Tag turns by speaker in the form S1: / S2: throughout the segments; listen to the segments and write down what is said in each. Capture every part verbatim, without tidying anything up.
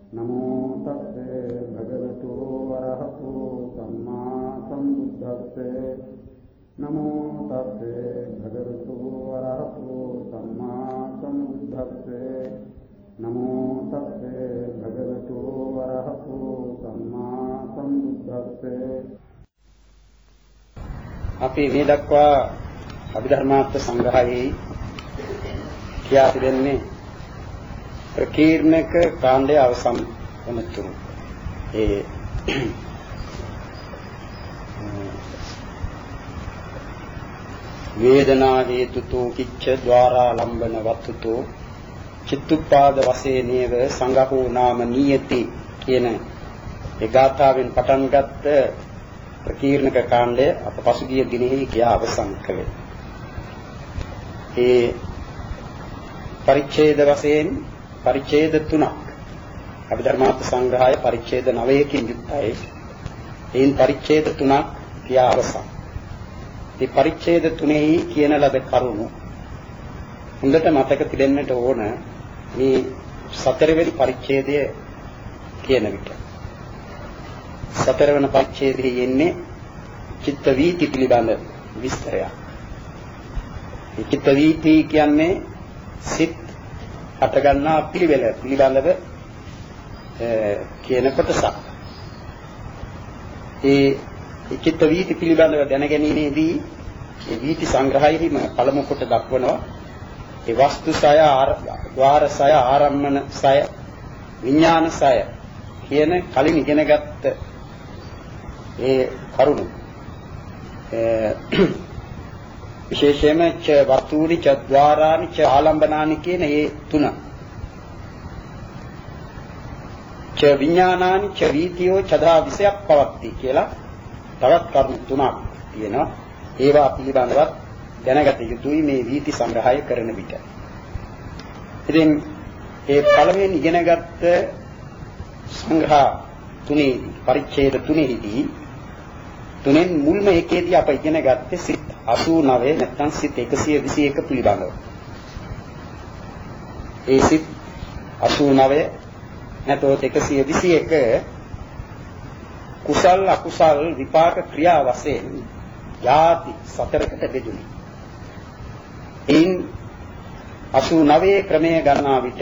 S1: नमो तस्से भगवतो अरहतो सम्मा सम्बुद्धस्से नमो तस्से भगवतो अरहतो सम्मा सम्बुद्धस्से नमो तस्से भगवतो अरहतो सम्मा सम्बुद्धस्से අපි මේ දක්වා අභිධර්මාර්ථ සංග්‍රහයේ කියා තිබෙන්නේ ප්‍රකීර්ණක කාණ්ඩයේ අවසන් වනතුරු ඒ වේදනා හේතුතෝ කිච්ච ద్వාරා ලම්බන වත්තුතෝ චිත්තුප්පාද වශයෙන්ව සංඝහෝ නාම නියති කියන ඒ ගාථාවෙන් පටන් ගත්ත ප්‍රකීර්ණක කාණ්ඩය අප පසුගිය දිනෙහි කියා අවසන් කළේ. ඒ පරිච්ඡේද වශයෙන් පරිච්ඡේද තුනක් අභිධර්මාර්ථ සංග්‍රහය පරිච්ඡේද නවයකින් යුක්තයි. එයින් පරිච්ඡේද තුනක් කියා අවසන්. මේ පරිච්ඡේද තුනෙහි කියන ලද කරුණු හොඳට මතක තිබෙන්නට ඕන. මේ සතරවෙනි පරිච්ඡේදය කියන විට සතරවන පරිච්ඡේදයේ එන්නේ චිත්ත වීති පිළිබඳ විස්තරයක්. මේ චිත්ත වීති කියන්නේ සිත් හට ගන්නා පිළිවෙල පිළිබඳව කියන කොටසක්. ඒ චිත්ත වීති පිළිබඳව දැනගැනීමේදී මේ වීති සංග්‍රහයෙහිම පළමු කොට දක්වනවා ඒ වස්තු සය, ద్వාර සය, ආරම්මන සය, විඥාන සය කියන කලින් ඉගෙනගත්ත ඒ කරුණු විශේෂයෙන්ම ච වතුනි ච ద్వාරානි ච ආලම්බනානි කියන මේ තුන ච විඥානානි ච වීතියෝ චදා විෂයක් පවත්ති කියලා තවත් කරුණු තුනක් තියෙනවා. ඒවා පිළිබඳව දැනගත යුතුයි මේ වීති සංග්‍රහය කරන විට. ඉතින් ඒ පළවෙනි ඉගෙනගත්ත සංග්‍රහ තුනේදී පරිච්ඡේද තුනේදී තුනෙන් මුල්ම එකේදී අප ඉගෙන ගත්තේ සිත් අසූ නවය නැත්නම් සිත් එකසිය විසි එක පිළිබඳව. ඒ සිත් අසූ නවය නැතොත් එකසිය විසි එක කුසල් අකුසල් විපාක ක්‍රියා වශයෙන් යාති සතරකට බෙදුනි. එයින් අසූ නවය ක්‍රමය ගන්නා විට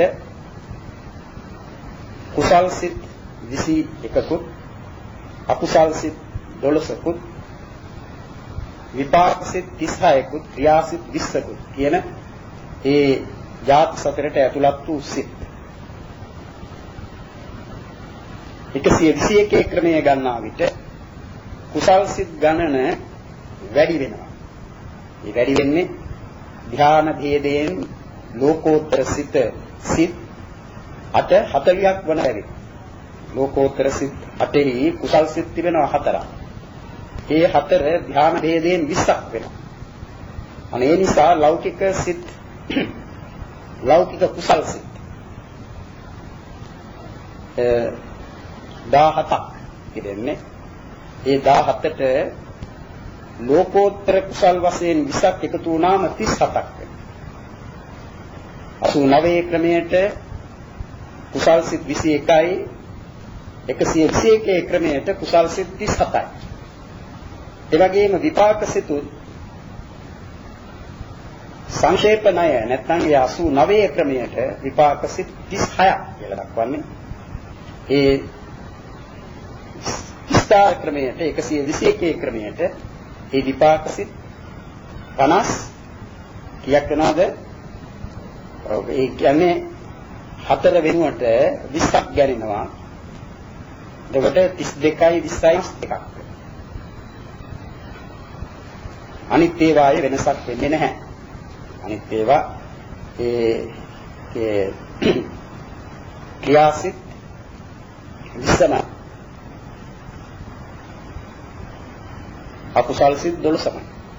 S1: කුසල් සිත් විසි එකකුත් අකුසල් සිත් දොළොසකුත් විපාක සිත් තිස් හයකුත් ක්‍රියා සිත් විස්සකුත් කියන ඒ ජාති සතරට ඇතුළත් වූ සිත් එකසිය විසි එකේ ක්‍රමය ගන්නා විට කුසල් සිත් ගණන වැඩි වෙනවා. ඒ වැඩි වෙන්නේ ධ්‍යාන භේදයෙන් ලෝකෝත්තර සිත සිත් අට හතළියක් වන බැරි. ලෝකෝත්තර සිත් අටෙහි කුසල් සිත් තිබෙනවා හතරක්. ඒ හතර ධ්‍යාන භේදයෙන් විස්සක් වෙනවා. අනේ ඒ නිසා ලෞකික සිත් ලෞකික කුසල් සිත් දහහතක් ඉදෙන්නේ. ඒ දහහතට ලෝකෝත්තර කුසල් වශයෙන් විස්සක් එකතු වුණාම තිස් හතක් වෙනවා. අසූ නවය ක්‍රමයට කුසල් සිත් විසි එකයි එකසිය විසි එකේ ක්‍රමයට කුසල් සිත් තිස් හතයි. ඒ වගේම විපාක සිතුත් සංක්ෂේපණය නැත්නම් ඒ අසූ නවය ක්‍රමයට විපාක සිත් තිස් හයක් කියලා දක්වන්නේ. ඒ විස්තර ක්‍රමයට එකසිය විසි එකේ ක්‍රමයට ඒ විපාක සිත් පනස් කීයක් වෙනවද? ඒ කියන්නේ හතර වෙනුවට විස්සක් ගැනෙනවා. එතකොට තිස් දෙකයි විස්සයි එකක්. අනිත් ඒවායේ වෙනසක් වෙන්නේ නැහැ. අනිත් ඒවා ඒ ඒ ක්‍රියාසිත විස්සම අකුසල් සිත් දොළොසම.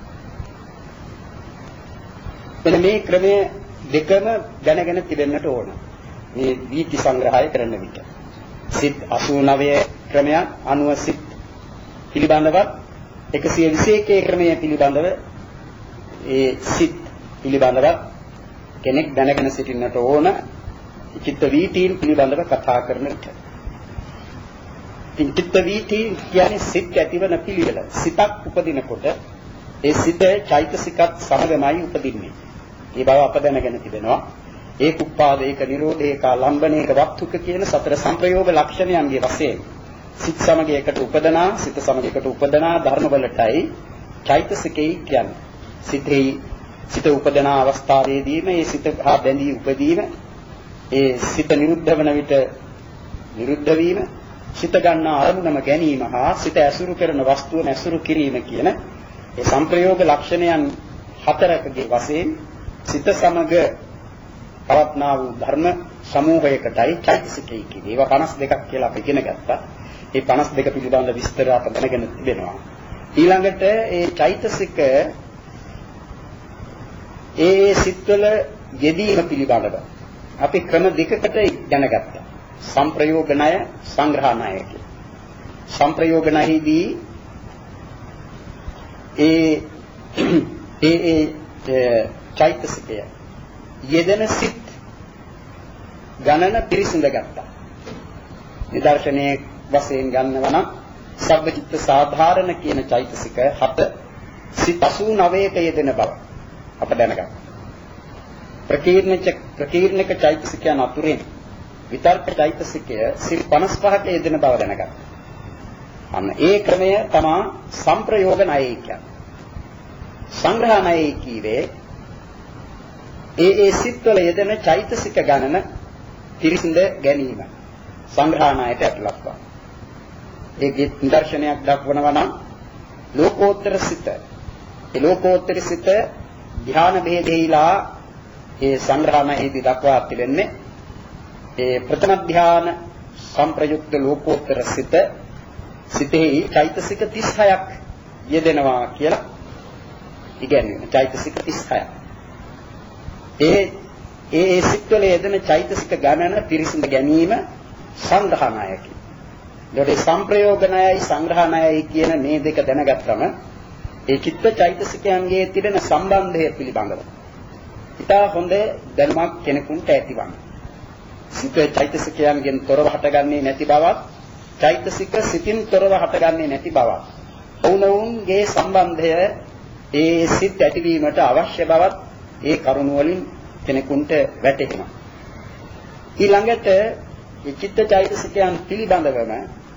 S1: මෙන්න මේ ක්‍රමයේ දෙකම දැනගෙන තිබෙන්නට ඕන. මේ වීති සංග්‍රහය කරන විට සිත් අසූ නවය ක්‍රමයන් අනුව සිත් පිළිබඳව එකසිය විසි එකේ ක්‍රමය පිළිබඳව ඒ සිත් පිළිබඳව කෙනෙක් දැනගෙන සිටින්නට ඕන. චිත්ත වීතීන් පිළිබඳව කතා කරන විට. චිත්ත වීතී කියන්නේ සිත් ඇතිවන පිළිවෙල. සිතක් උපදිනකොට ඒ සිත චෛතසිකත් සමගමයි උපදින්නේ. ඒ බව අප දැනගෙන තිබෙනවා. ඒක උපාද, ඒක නිරෝධ, ඒක ලම්බන, ඒක වක්තුක කියන සතර සංප්‍රයෝග ලක්ෂණයන්ගේ වශයෙන් සිත සමග එකට උපදනා, සිත සමග එකට උපදනා ධර්මවලටයි චෛතසිකේ කියන්නේ. සිතේ සිත උපදනා අවස්ථාවේදීම ඒ සිත හා බැඳී උපදීම, ඒ සිත නිරුද්ධ වන විට නිරුද්ධ වීම, සිත ගන්නා අරමුණම ගැනීම හා සිත ඇසුරු කරන වස්තුව ඇසුරු කිරීම කියන ඒ සංප්‍රයෝග ලක්ෂණයන් හතරකගේ වශයෙන් සිත සමග පවත්නා වූ ධර්ම සමූහයකටයි චෛතසිකය කියන්නේ. ඒවා පනස් දෙකක් කියලා අපි ඉගෙන ගත්තා. ඒ පනස් දෙක පිළිබඳ විස්තර අප දැනගෙන තිබෙනවා. ඊළඟට ඒ චෛතසික ඒ සිත්වල යෙදීම පිළිබඳව අපි ක්‍රම දෙකකට දැනගත්තා. සංප්‍රයෝග ණය, සංග්‍රහ ණය කියලා. සංප්‍රයෝග ණයෙහිදී ඒ ඒ ඒ චෛතසිකය යෙදෙන සිත් ගණන පිරිසිඳ ගත්තා. නිදර්ශනයේ වශයෙන් ගන්නවා නම් සබ්බචිත්ත සාධාරණ කියන චෛතසික හත සිත් අසූ නවයක යෙදෙන බව අප දැනගත්තා. ප්‍රකීර්ණක ප්‍රකීර්ණක චෛතසිකයන් අතුරින් විතර්ක චෛතසිකය සිත් පනස් පහක යෙදෙන බව දැනගත්තා. අන්න ඒ ක්‍රමය තමයි සංප්‍රයෝග ණය කියන්නේ. සංග්‍රහ ණය කීවේ ඒ ඒ සිත්වල යෙදෙන චෛතසික ගණන පිරිසිඳ ගැනීම. සංග්‍රහ ණයට ඇතුළත් වන. ඒකේ නිදර්ශනයක් දක්වනවා නම් ලෝකෝත්තර සිත. ඒ ලෝකෝත්තර සිත ධ්‍යාන භේදේයිලා ඒ සංග්‍රහ ණයෙහි දක්වා තිබෙන්නේ ඒ ප්‍රථම ධ්‍යාන සංප්‍රයුක්ත ලෝකෝත්තර සිත සිතෙහි චෛතසික තිස් හයක් යෙදෙනවා කියලා ඉගැන්වෙන. චෛතසික තිස් හයක්. ඒ ඒ සිත්වල යෙදෙන චෛතසික ගණන පිරිසිඳ ගැනීම සංග්‍රහ ණයකි. ඒකට සංප්‍රයෝග ණයයි සංග්‍රහ ණයයි කියන මේ දෙක දැනගත්තම ඒ චිත්ත චෛතසිකයන්ගේ තිබෙන සම්බන්ධය පිළිබඳව ඉතා හොඳ දැනුමක් කෙනෙකුට ඇතිවන්නේ. සිත චෛතසිකයන්ගෙන් තොරව හටගන්නේ නැති බවත්, චෛතසික සිතින් තොරව හටගන්නේ නැති බවත්, ඔවුනොවුන්ගේ සම්බන්ධය ඒ සිත් ඇතිවීමට අවශ්‍ය බවත් ඒ කරුණ වලින් කෙනෙකුට වැටහෙනවා. ඊළඟට මේ චිත්ත චෛතසිකයන් පිළිබඳවම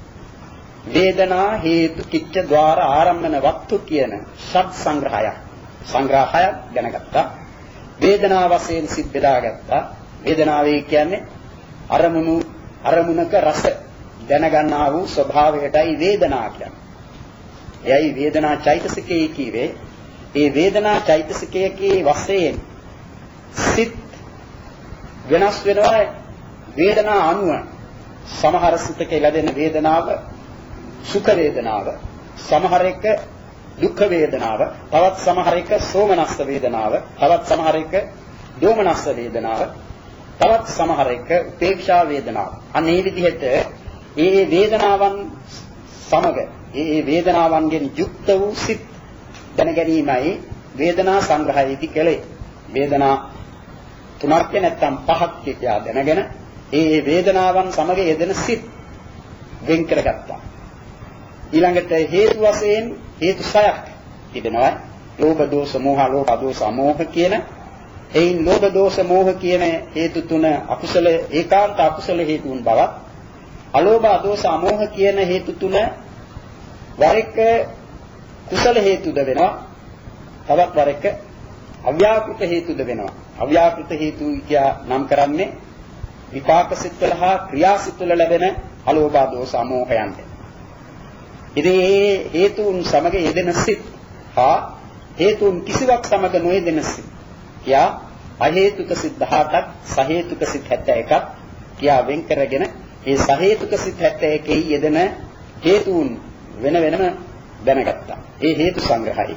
S1: වේදනා හේතු කිච්ඡ ద్వාර ආරම්භන වක්තු කියන ෂඩ් සංග්‍රහය සංග්‍රහය දැනගත්තා. වේදනා වශයෙන් සිත් බෙදාගත්තා. වේදනාවේ කියන්නේ අරමුණු අරමුණක රස දැනගන්නා වූ ස්වභාවයටයි වේදනා කියන්නේ. එයයි වේදනා චෛතසිකයේ කීවේ. ඒ වේදනා චෛතසිකයේ වශයෙන් සිත් වෙනස් වෙනවා වේදනා අනුව. සමහර සිතක ලැබෙන වේදනාව සුඛ වේදනාව, සමහර එක දුක්ඛ වේදනාව, තවත් සමහර එක සෝමනස්ස වේදනාව, තවත් සමහර එක දෝමනස්ස වේදනාව, තවත් සමහර එක උපේක්ෂා වේදනාව. අන්න මේ විදිහට ඒ වේදනාවන් සමග ඒ වේදනාවන්ගෙන් යුක්ත වූ සිත් දැන ගැනීමයි වේදනා සංග්‍රහයේදී කලේ. වේදනා තුනක් නැත්නම් පහක් කියලා දැනගෙන ඒ වේදනාවන් සමග යෙදෙන සිත් වෙන් කරගත්තා. ඊළඟට හේතු වශයෙන් හේතු සයක් තිබෙනවා. ලෝභ දෝෂ මෝහ, ලෝභ දෝෂ අමෝහ කියන. එයින් ලෝභ දෝෂ මෝහ කියන හේතු තුන අකුසල ඒකාන්ත අකුසල හේතුන් බවත්, අලෝභ දෝෂ අමෝහ කියන හේතු තුන වර එක කුසල හේතුද වෙනවා. තවත් වර එක අව්‍යාකෘත හේතුද වෙනවා. අව්‍යාකෘත හේතු කියා නම් කරන්නේ විපාක සිත්වල හා ක්‍රියා සිත්වල ලැබෙන අලෝභ දෝෂ අමෝහයන්ට. ඉතින් මේ හේතුන් සමග යෙදෙන සිත් හා හේතුන් කිසිවක් සමග නොයෙදෙන සිත් කියා අහේතුක සිත් දහඅටක්, සහේතුක සිත් හැත්තෑ එකක් කියා වෙන් කරගෙන ඒ සහේතුක සිත් හැත්තෑ එකෙහි යෙදෙන හේතුන් වෙන වෙනම දැනගත්තා. ඒ හේතු සංග්‍රහයයි.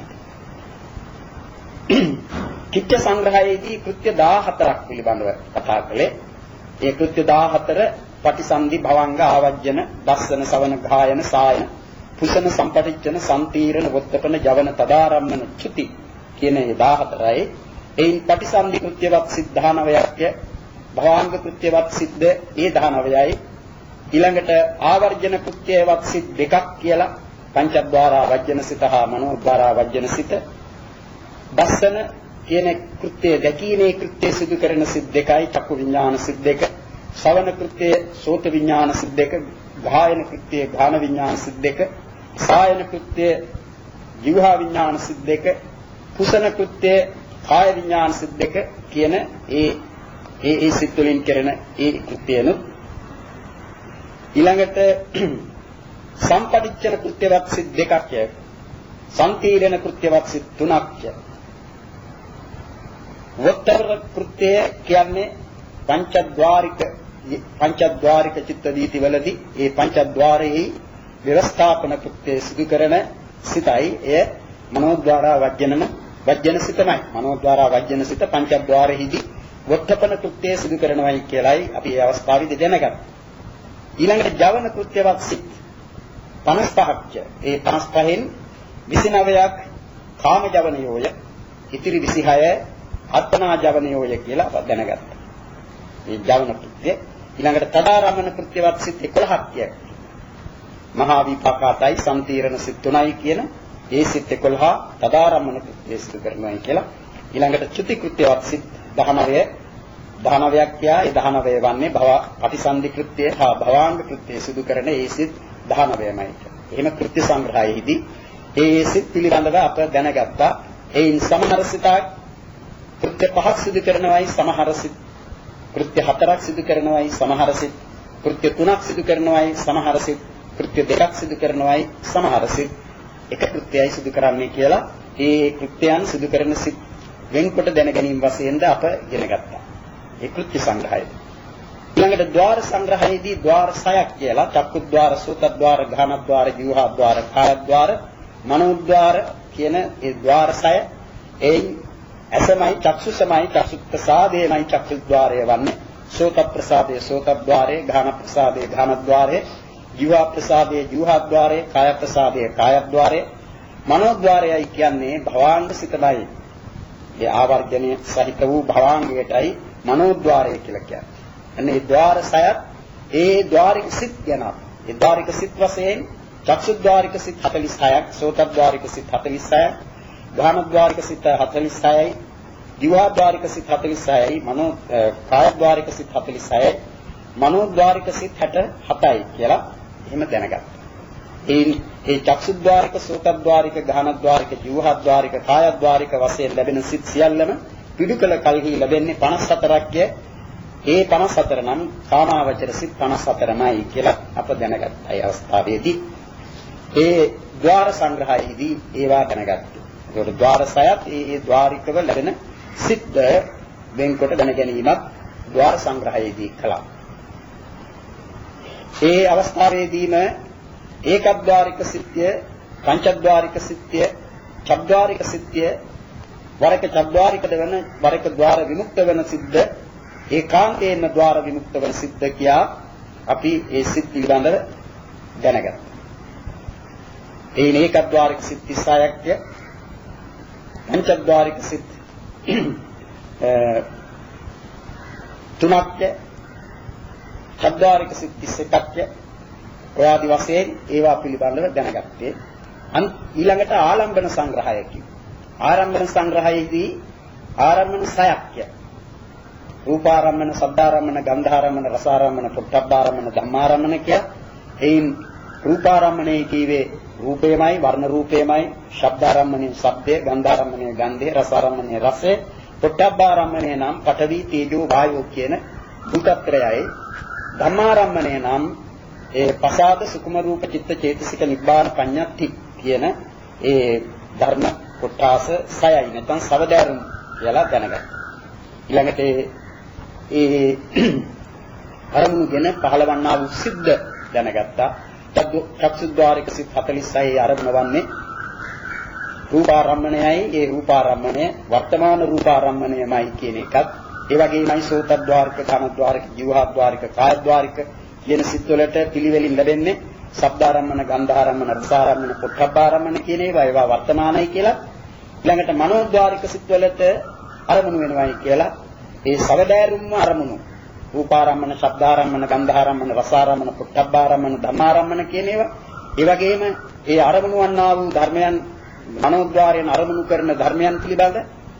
S1: කිච්ඡ සංග්‍රහයේදී කෘත්‍ය දහහතරක් පිළිබඳව කතා කළේ. ඒ කෘත්‍ය දහහතර පටිසන්ධි භවංග ආවජ්ජන දස්සන සවන ගායන සායන පුසන සම්පටිච්ඡන සම්තීරණ වොත්තපන ජවන තදාරම්මන චුති කියන ඒ දහහතරයි. එයින් පටිසන්ධි කෘත්‍යවත් සිද්ධානවයක් භවාංග කෘත්‍යවත් සිද්ද ඒ දහනවයයි. ඊළඟට ආවර්ජන කෘත්‍යවත් සිත් දෙකක් කියලා පංචද්වාරා වජ්ජන සිත හා මනෝද්වාරා වජ්ජන සිත. දස්සන කියන කෘත්‍යය දැකීමේ කෘත්‍යය සිදු කරන සිත් දෙකයි චක්කු විඥාන සිත් දෙක. ශ්‍රවණ කෘත්‍යය සෝත විඥාන සිත් දෙක. ගායන කෘත්‍යය ගාන විඥාන සිත් දෙක. සායන කෘත්‍යය ජීවහා විඥාන සිත් දෙක. කුසන කෘත්‍යය කාය විඥාන සිත් දෙක කියන ඒ ඒ ඒ සිත් වලින් කරන ඒ කෘත්‍යයනොත් ඊළඟට සම්පටිච්ඡන කෘත්‍යවත් සිත් දෙකක් ය. සම්පීඩන කෘත්‍යවත් සිත් තුනක් ය. වොත්තර කෘත්‍යය කියන්නේ පංචද්වාරික පංචද්වාරික චිත්ත දීතිවලදී ඒ පංචද්වාරයේ ව්‍යවස්ථාපන කෘත්‍යය සිදු කරන සිතයි එය මනෝද්වාරා වජ්ජනම වජ්ජන සිතමයි. මනෝද්වාරා වජ්ජන සිත පංචද්වාරෙහිදී වොත්තපන කෘත්‍යය සිදු කරනවායි කියලායි අපි මේ අවස්ථාවේදී දැනගන්න. ඊළඟට ජවන කෘත්‍යවත් සිත් පනස් පහක්. ඒ පනස් පහෙන් විසිනවයක් කාම ජවනයෝය. ඉතිරි විසිහය අත්පනා ජවනයෝය කියලා අප දැනගත්තා. මේ ජවන කෘත්‍ය ඊළඟට තදාරම්මන කෘත්‍යවත් සිත් එකොළහක්. මහා විපාකාතයි සම්තීරණ සිත් තුනයි කියන ඒ සිත් එකොළහ තදාරම්මන කෘත්‍ය සිදු කරනවායි කියලා. ඊළඟට චුති කෘත්‍යවත් සිත් දහනවය දහනවයක් කියා ඒ දහනවය වන්නේ භව පටිසන්ධි කෘත්‍ය හා භවාංග කෘත්‍ය සිදු කරන ඒ සිත් දහනවයමයි. එහෙම කෘත්‍ය සංග්‍රහයේදී ඒ සිත් පිළිබඳව අප දැනගත්තා. ඒයින් සමහර සිතා කෘත්‍ය පහක් සිදු කරනවායි සමහර සිත් කෘත්‍ය හතරක් සිදු කරනවායි සමහර සිත් කෘත්‍ය තුනක් සිදු කරනවායි සමහර සිත් කෘත්‍ය දෙකක් සිදු කරනවායි සමහර සිත් එක කෘත්‍යයයි සිදු කරන්නේ කියලා ඒ කෘත්‍යයන් සිදු කරන සිත් වෙන්කොට දැන ගැනීම වශයෙන්ද අප ඉගෙන ගත්තා. ඒ කෘත්‍ය සංග්‍රහය. ඊළඟට ద్వාර සංග්‍රහයේදී ద్వාර සයක් කියලා චක්කුද්්වාර, සෝතද්්වාර, ගානද්්වාර, ජීවහද්්වාර, කායද්්වාර, මනෝද්්වාර කියන ඒ ద్వාර සය එයින් අසමයි චක්සුසමයි චක්සුප්‍රසාදේමයි චක්සුද්්වාරය වන්නේ. සෝත ප්‍රසාදේ සෝතද්්වාරේ, ගාන ප්‍රසාදේ ගානද්්වාරේ, ජීව ප්‍රසාදේ ජීවහද්්වාරේ, කාය ප්‍රසාදේ කායද්්වාරේ, මනෝද්්වාරයයි කියන්නේ භවාංග සිතයි. ඒ ආවර්ජනයේ සහිත වූ භවාංගයටයි මනෝද්්වාරය කියලා කියන්නේ. එන්නේ ద్వාර සයත් ඒ ద్వාරික සිත් ගැන. ඒ ద్వාරික සිත් වශයෙන් චක්සුද්්වාරික සිත් හතළිස් හයක්, සෝතද්්වාරික සිත් හතළිස් හයක්, ගානද්්වාරික සිත් හතළිස් හයයි, ජීවද්්වාරික සිත් හතළිස් හයයි, මනෝ කායද්්වාරික සිත් හතළිස් හයයි, මනෝද්්වාරික සිත් හැට හතයි කියලා එහෙම දැනගත්තා. ඒ ඒ චක්සුද්්වාරික, සෝතද්්වාරික, ගානද්්වාරික, ජීවහද්්වාරික, කායද්්වාරික වශයෙන් ලැබෙන සිත් සියල්ලම පිටුකල කල්හි ලැබෙන්නේ පනස් හතරක් ය. ඒ පනස් හතර නම් කාමාවචර සිත් පනස් හතරමයි කියලා අප දැනගත්තා. ඒ අවස්ථාවේදී ඒ ద్వාර සංග්‍රහයේදී ඒවා දැනගත්තා. ඒකට ద్వාර සයත් ඒ ඒ ద్వාරිකව ලැබෙන සිත් වෙන්කොට දැන ගැනීමත් ద్వාර සංග්‍රහයේදී කළා. ඒ අවස්ථාවේදීම ඒකද්්වාරික සිත්ය, පංචද්්වාරික සිත්ය, චබ්ද්වාරික සිත්ය, වරක චබ්ද්වාරික වෙන වරක ద్వාර විමුක්ත වෙන සිද්ද ඒකාන්තයෙන්ම ద్వාර විමුක්ත වෙන සිද්ද කියා අපි ඒ සිත් පිළිබඳව දැනගත්තා. ඒ ඒකද්්වාරික සිත් තිස් හයක්, පංචද්්වාරික සිත් තුනක්, චබ්ද්වාරික සිත් තිස් එකක් ඔය ආදි වශයෙන් ඒවා පිළිබඳව දැනගත්තේ. ඊළඟට ආලම්බන සංග්‍රහය කියනවා. ආරම්භන සංග්‍රහයේදී ආරම්භන සයක්. රූපාරම්මන, සද්ධාරම්මන, ගන්ධාරම්මන, රසාරම්මන, පොට්ටබ්බාරම්මන, ධම්මාරම්මන කිය. එයින් රූපාරම්මනේ කීවේ රූපයමයි, වර්ණ රූපයමයි, ශබ්දාරම්මනේ ශබ්දය, ගන්ධාරම්මනේ ගන්ධය, රසාරම්මනේ රසය, පොට්ටබ්බාරම්මනේ නම් පඨවි, තේජෝ, වායෝ කියන භූතත්‍රයයි. ධම්මාරම්මනේ නම් ඒ පසාද, සුකුම රූප, චිත්ත, චේතසික, නිබ්බාන, පඤ්ඤාති කියන ඒ ධර්ම කොටාස සයයි නැත්නම් සවදාරුම් කියලා දැනගන්න. ඊළඟට ඒ අරමුණු ගැන පහළවන්නා වූ සිද්ද දැනගත්තා. චක්සුද්්වාරික සිත් හතළිස් හයයි අරමුණ වන්නේ රූපාරම්මණයයි. ඒ රූපාරම්මණය වර්තමාන රූපාරම්මණයමයි කියන එකත් ඒ වගේමයි සෝතද්්වාරික, කනද්්වාරික, ජීවහද්්වාරික, කායද්්වාරික කියන සිත් වලට පිළිවෙලින් ලැබෙන්නේ ශබ්දාරම්මන, ගන්ධාරම්මන, රසාරම්මන, පොට්ටබ්බාරම්මන කියන ඒවා ඒවා වර්තමානයි කියලා. ඊළඟට මනෝද්්වාරික සිත් වලට අරමුණු වෙනවයි කියලා ඒ සවදාරුම්ම අරමුණු රූපාරම්මන, ශබ්දාරම්මන, ගන්ධාරම්මන, රසාරම්මන, පොට්ටබ්බාරම්මන, ධම්මාරම්මන කියන ඒවා. ඒ වගේම ඒ අරමුණු වන්නා වූ ධර්මයන් මනෝද්වාරයෙන් අරමුණු කරන ධර්මයන් පිළිබඳ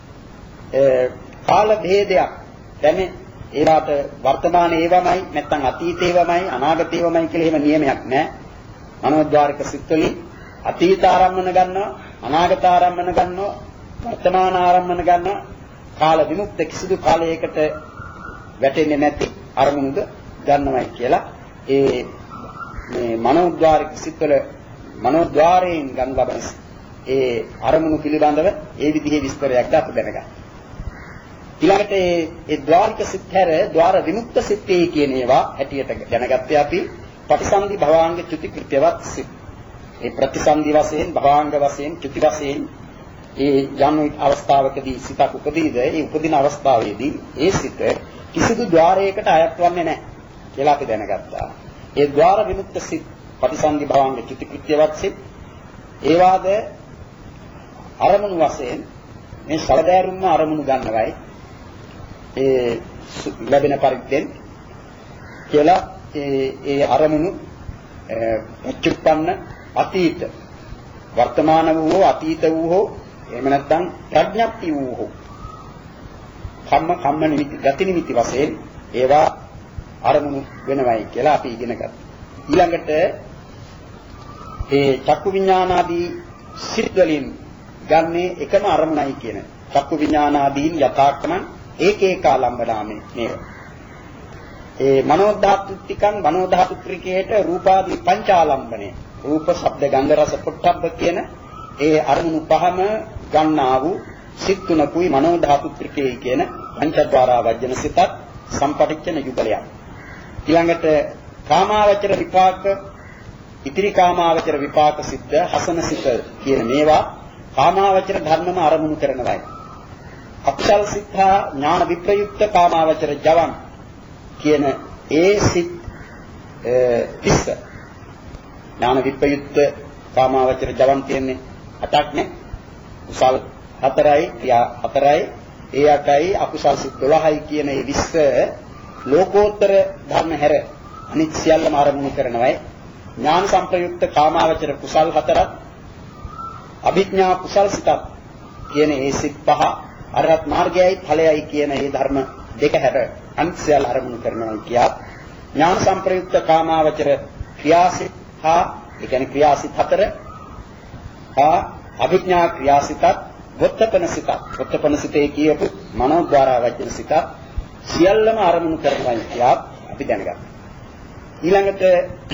S1: කාල භේදයක් දැන් ඒවට වර්තමාන ඒවමයි නැත්නම් අතීත ඒවමයි අනාගත ඒවමයි කියලා එහෙම නියමයක් නැහැ. මනෝද්වාරික සිත්වලින් අතීත ආරම්මන ගන්නවා, අනාගත ආරම්මන ගන්නවා, වර්තමාන ආරම්මන ගන්නවා. කාල විමුක්ත කිසිදු කාලයකට වැටෙන්නේ නැති අරමුණුද ගන්නවයි කියලා ඒ මේ මනෝද්වාරික සිත්වල මනෝද්වාරයෙන් ගන්න ලබන ඒ අරමුණු පිළිබඳව ඒ විදිහේ විස්තරයක් අපි දැනගන්න. ඊළඟට ඒ ඒ ద్వාරික සිත් හැර ద్వාර විමුක්ත සිත්යේ කියන ඒවා හැටියට දැනගත්තේ අපි ප්‍රතිසන්දි භවාංග චුති කෘත්‍යවත් සිත්. ඒ ප්‍රතිසන්දි වශයෙන් භවාංග වශයෙන් චුති වශයෙන් ඒ යම් අවස්ථාවකදී සිතක් උපදීද ඒ උපදින අවස්ථාවේදී ඒ සිත කිසිදු ద్వාරයකට අයත් වන්නේ නැහැ කියලා අපි දැනගත්තා. ඒ ద్వාර විමුක්ත සිත් ප්‍රතිසන්දි භවාංග චුති කෘත්‍යවත් සිත් ඒවාද අරමුණු වශයෙන් මේ සලදෑරුම්ම අරමුණු ගන්නවයි ඒ ලැබෙන පරිද්දෙන් කියලා ඒ ඒ අරමුණු චුප්පන්න අතීත වර්තමාන වූ අතීත වූ හෝ එහෙම නැත්නම් ප්‍රඥප්ති වූ හෝ කම්ම කම්ම නිමිති ගති නිමිති වශයෙන් ඒවා අරමුණු වෙනවයි කියලා අපි ඉගෙන ගත්තා. ඊළඟට ඒ චක්කු විඥානාදී සිත් වලින් ගන්නේ එකම අරමුණයි කියන චක්කු විඥානාදීන් යථාක්‍රමං ඒකේකාලම්බනාමේ නේද. ඒ මනෝධාතු ටිකන් මනෝධාතු ත්‍රිකේට රූපාදී පංචාලම්බනේ රූප ශබ්ද ගන්ධ රස පොට්ටබ්බ කියන ඒ අරමුණු පහම ගන්නා වූ සිත් තුනකුයි මනෝධාතු ත්‍රිකේ කියන පංචද්වාරා වජ්ජන සිතත් සම්පටිච්ඡන යුගලයක්. ඊළඟට කාමාවචර විපාක ඉතිරි කාමාවචර විපාක සිත් හසන සිත් කියන මේවා කාමාවචර ධර්මම අරමුණු කරනවායි. අකුසල් සිත් හා ඥාන විප්‍රයුක්ත කාමාවචර ජවන් කියන ඒ සිත් තිස්ස ඥාන විප්‍රයුක්ත කාමාවචර ජවන් කියන්නේ අටක් නේ. කුසල් හතරයි ක්‍රියා හතරයි ඒ අටයි අකුසල් සිත් දොළහයි කියන මේ විස්ස ලෝකෝත්තර ධර්ම හැර අනිත් සියල්ලම අරමුණු කරනවායි. ඥාන සංප්‍රයුක්ත කාමාවචර කුසල් හතරක් අභිඥා කුසල් සිතක් කියන ඒ සිත් පහ අරහත් මාර්ගයයි ඵලයයි කියන ඒ ධර්ම දෙක හැර අනිත් සියල්ල අරමුණු කරනවා කියා ඥාන සංප්‍රයුක්ත කාමාවචර ක්‍රියාසිත හා ඒ කියන්නේ ක්‍රියාසිත හතර හා අභිඥා ක්‍රියාසිතත් වොත්තපන සිතත් වොත්තපන සිතේ කියපු මනෝද්වාරා වචන සිතත් සියල්ලම අරමුණු කරනවා කියා අපි දැනගත්තා. ඊළඟට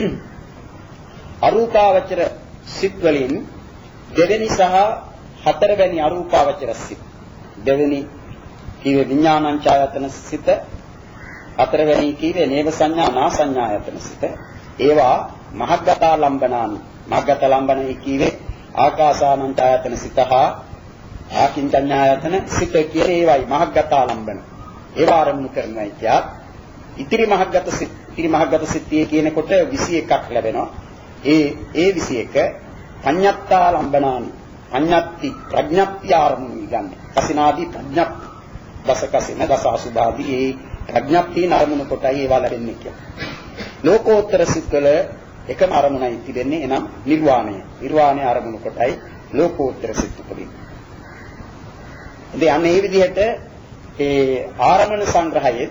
S1: අරූපාවචර සිත් වලින් දෙවෙනි සහ හතරවෙනි අරූපාවචර සිත් දෙවෙනි කීවේ විඥානංචායතන සිත හතරවෙනි කීවේ නේව සංඥා නා සංඥායතන සිත ඒවා මහග්ගතා ලම්බනානි මහග්ගත ලම්බනයි කීවේ ආකාසානංචායතන සිත හා ආකින්චඤ්ඤායතන සිත කියන ඒවයි මහග්ගතා ලම්බන ඒවා ආරම්භ කරනයි කියා ඉතිරි මහග්ගත සිත් ඉතිරි මහග්ගත සිත්තිය කියනකොට විසි එකක් ලැබෙනවා. ඒ ඒ විසි එක පඤ්ඤත්තා ලම්බනානි පඤ්ඤත්ති ප්‍රඥප්ති ආරම්භ ගන්න. කසිනාදී ප්‍රඥප්ති දස කසින දස අසුභාදී ඒ ප්‍රඥප්ති නරමුණු කොටයි ඒවා ලැබෙන්නේ කියලා. ලෝකෝත්තර සිත්වල එකම අරමුණයි තිබෙන්නේ එනම් නිර්වාණය. නිර්වාණය අරමුණු කොටයි ලෝකෝත්තර සිත් උපදින්නේ. ඉතින් අන්න මේ විදිහට ඒ ආරමණ සංග්‍රහයේ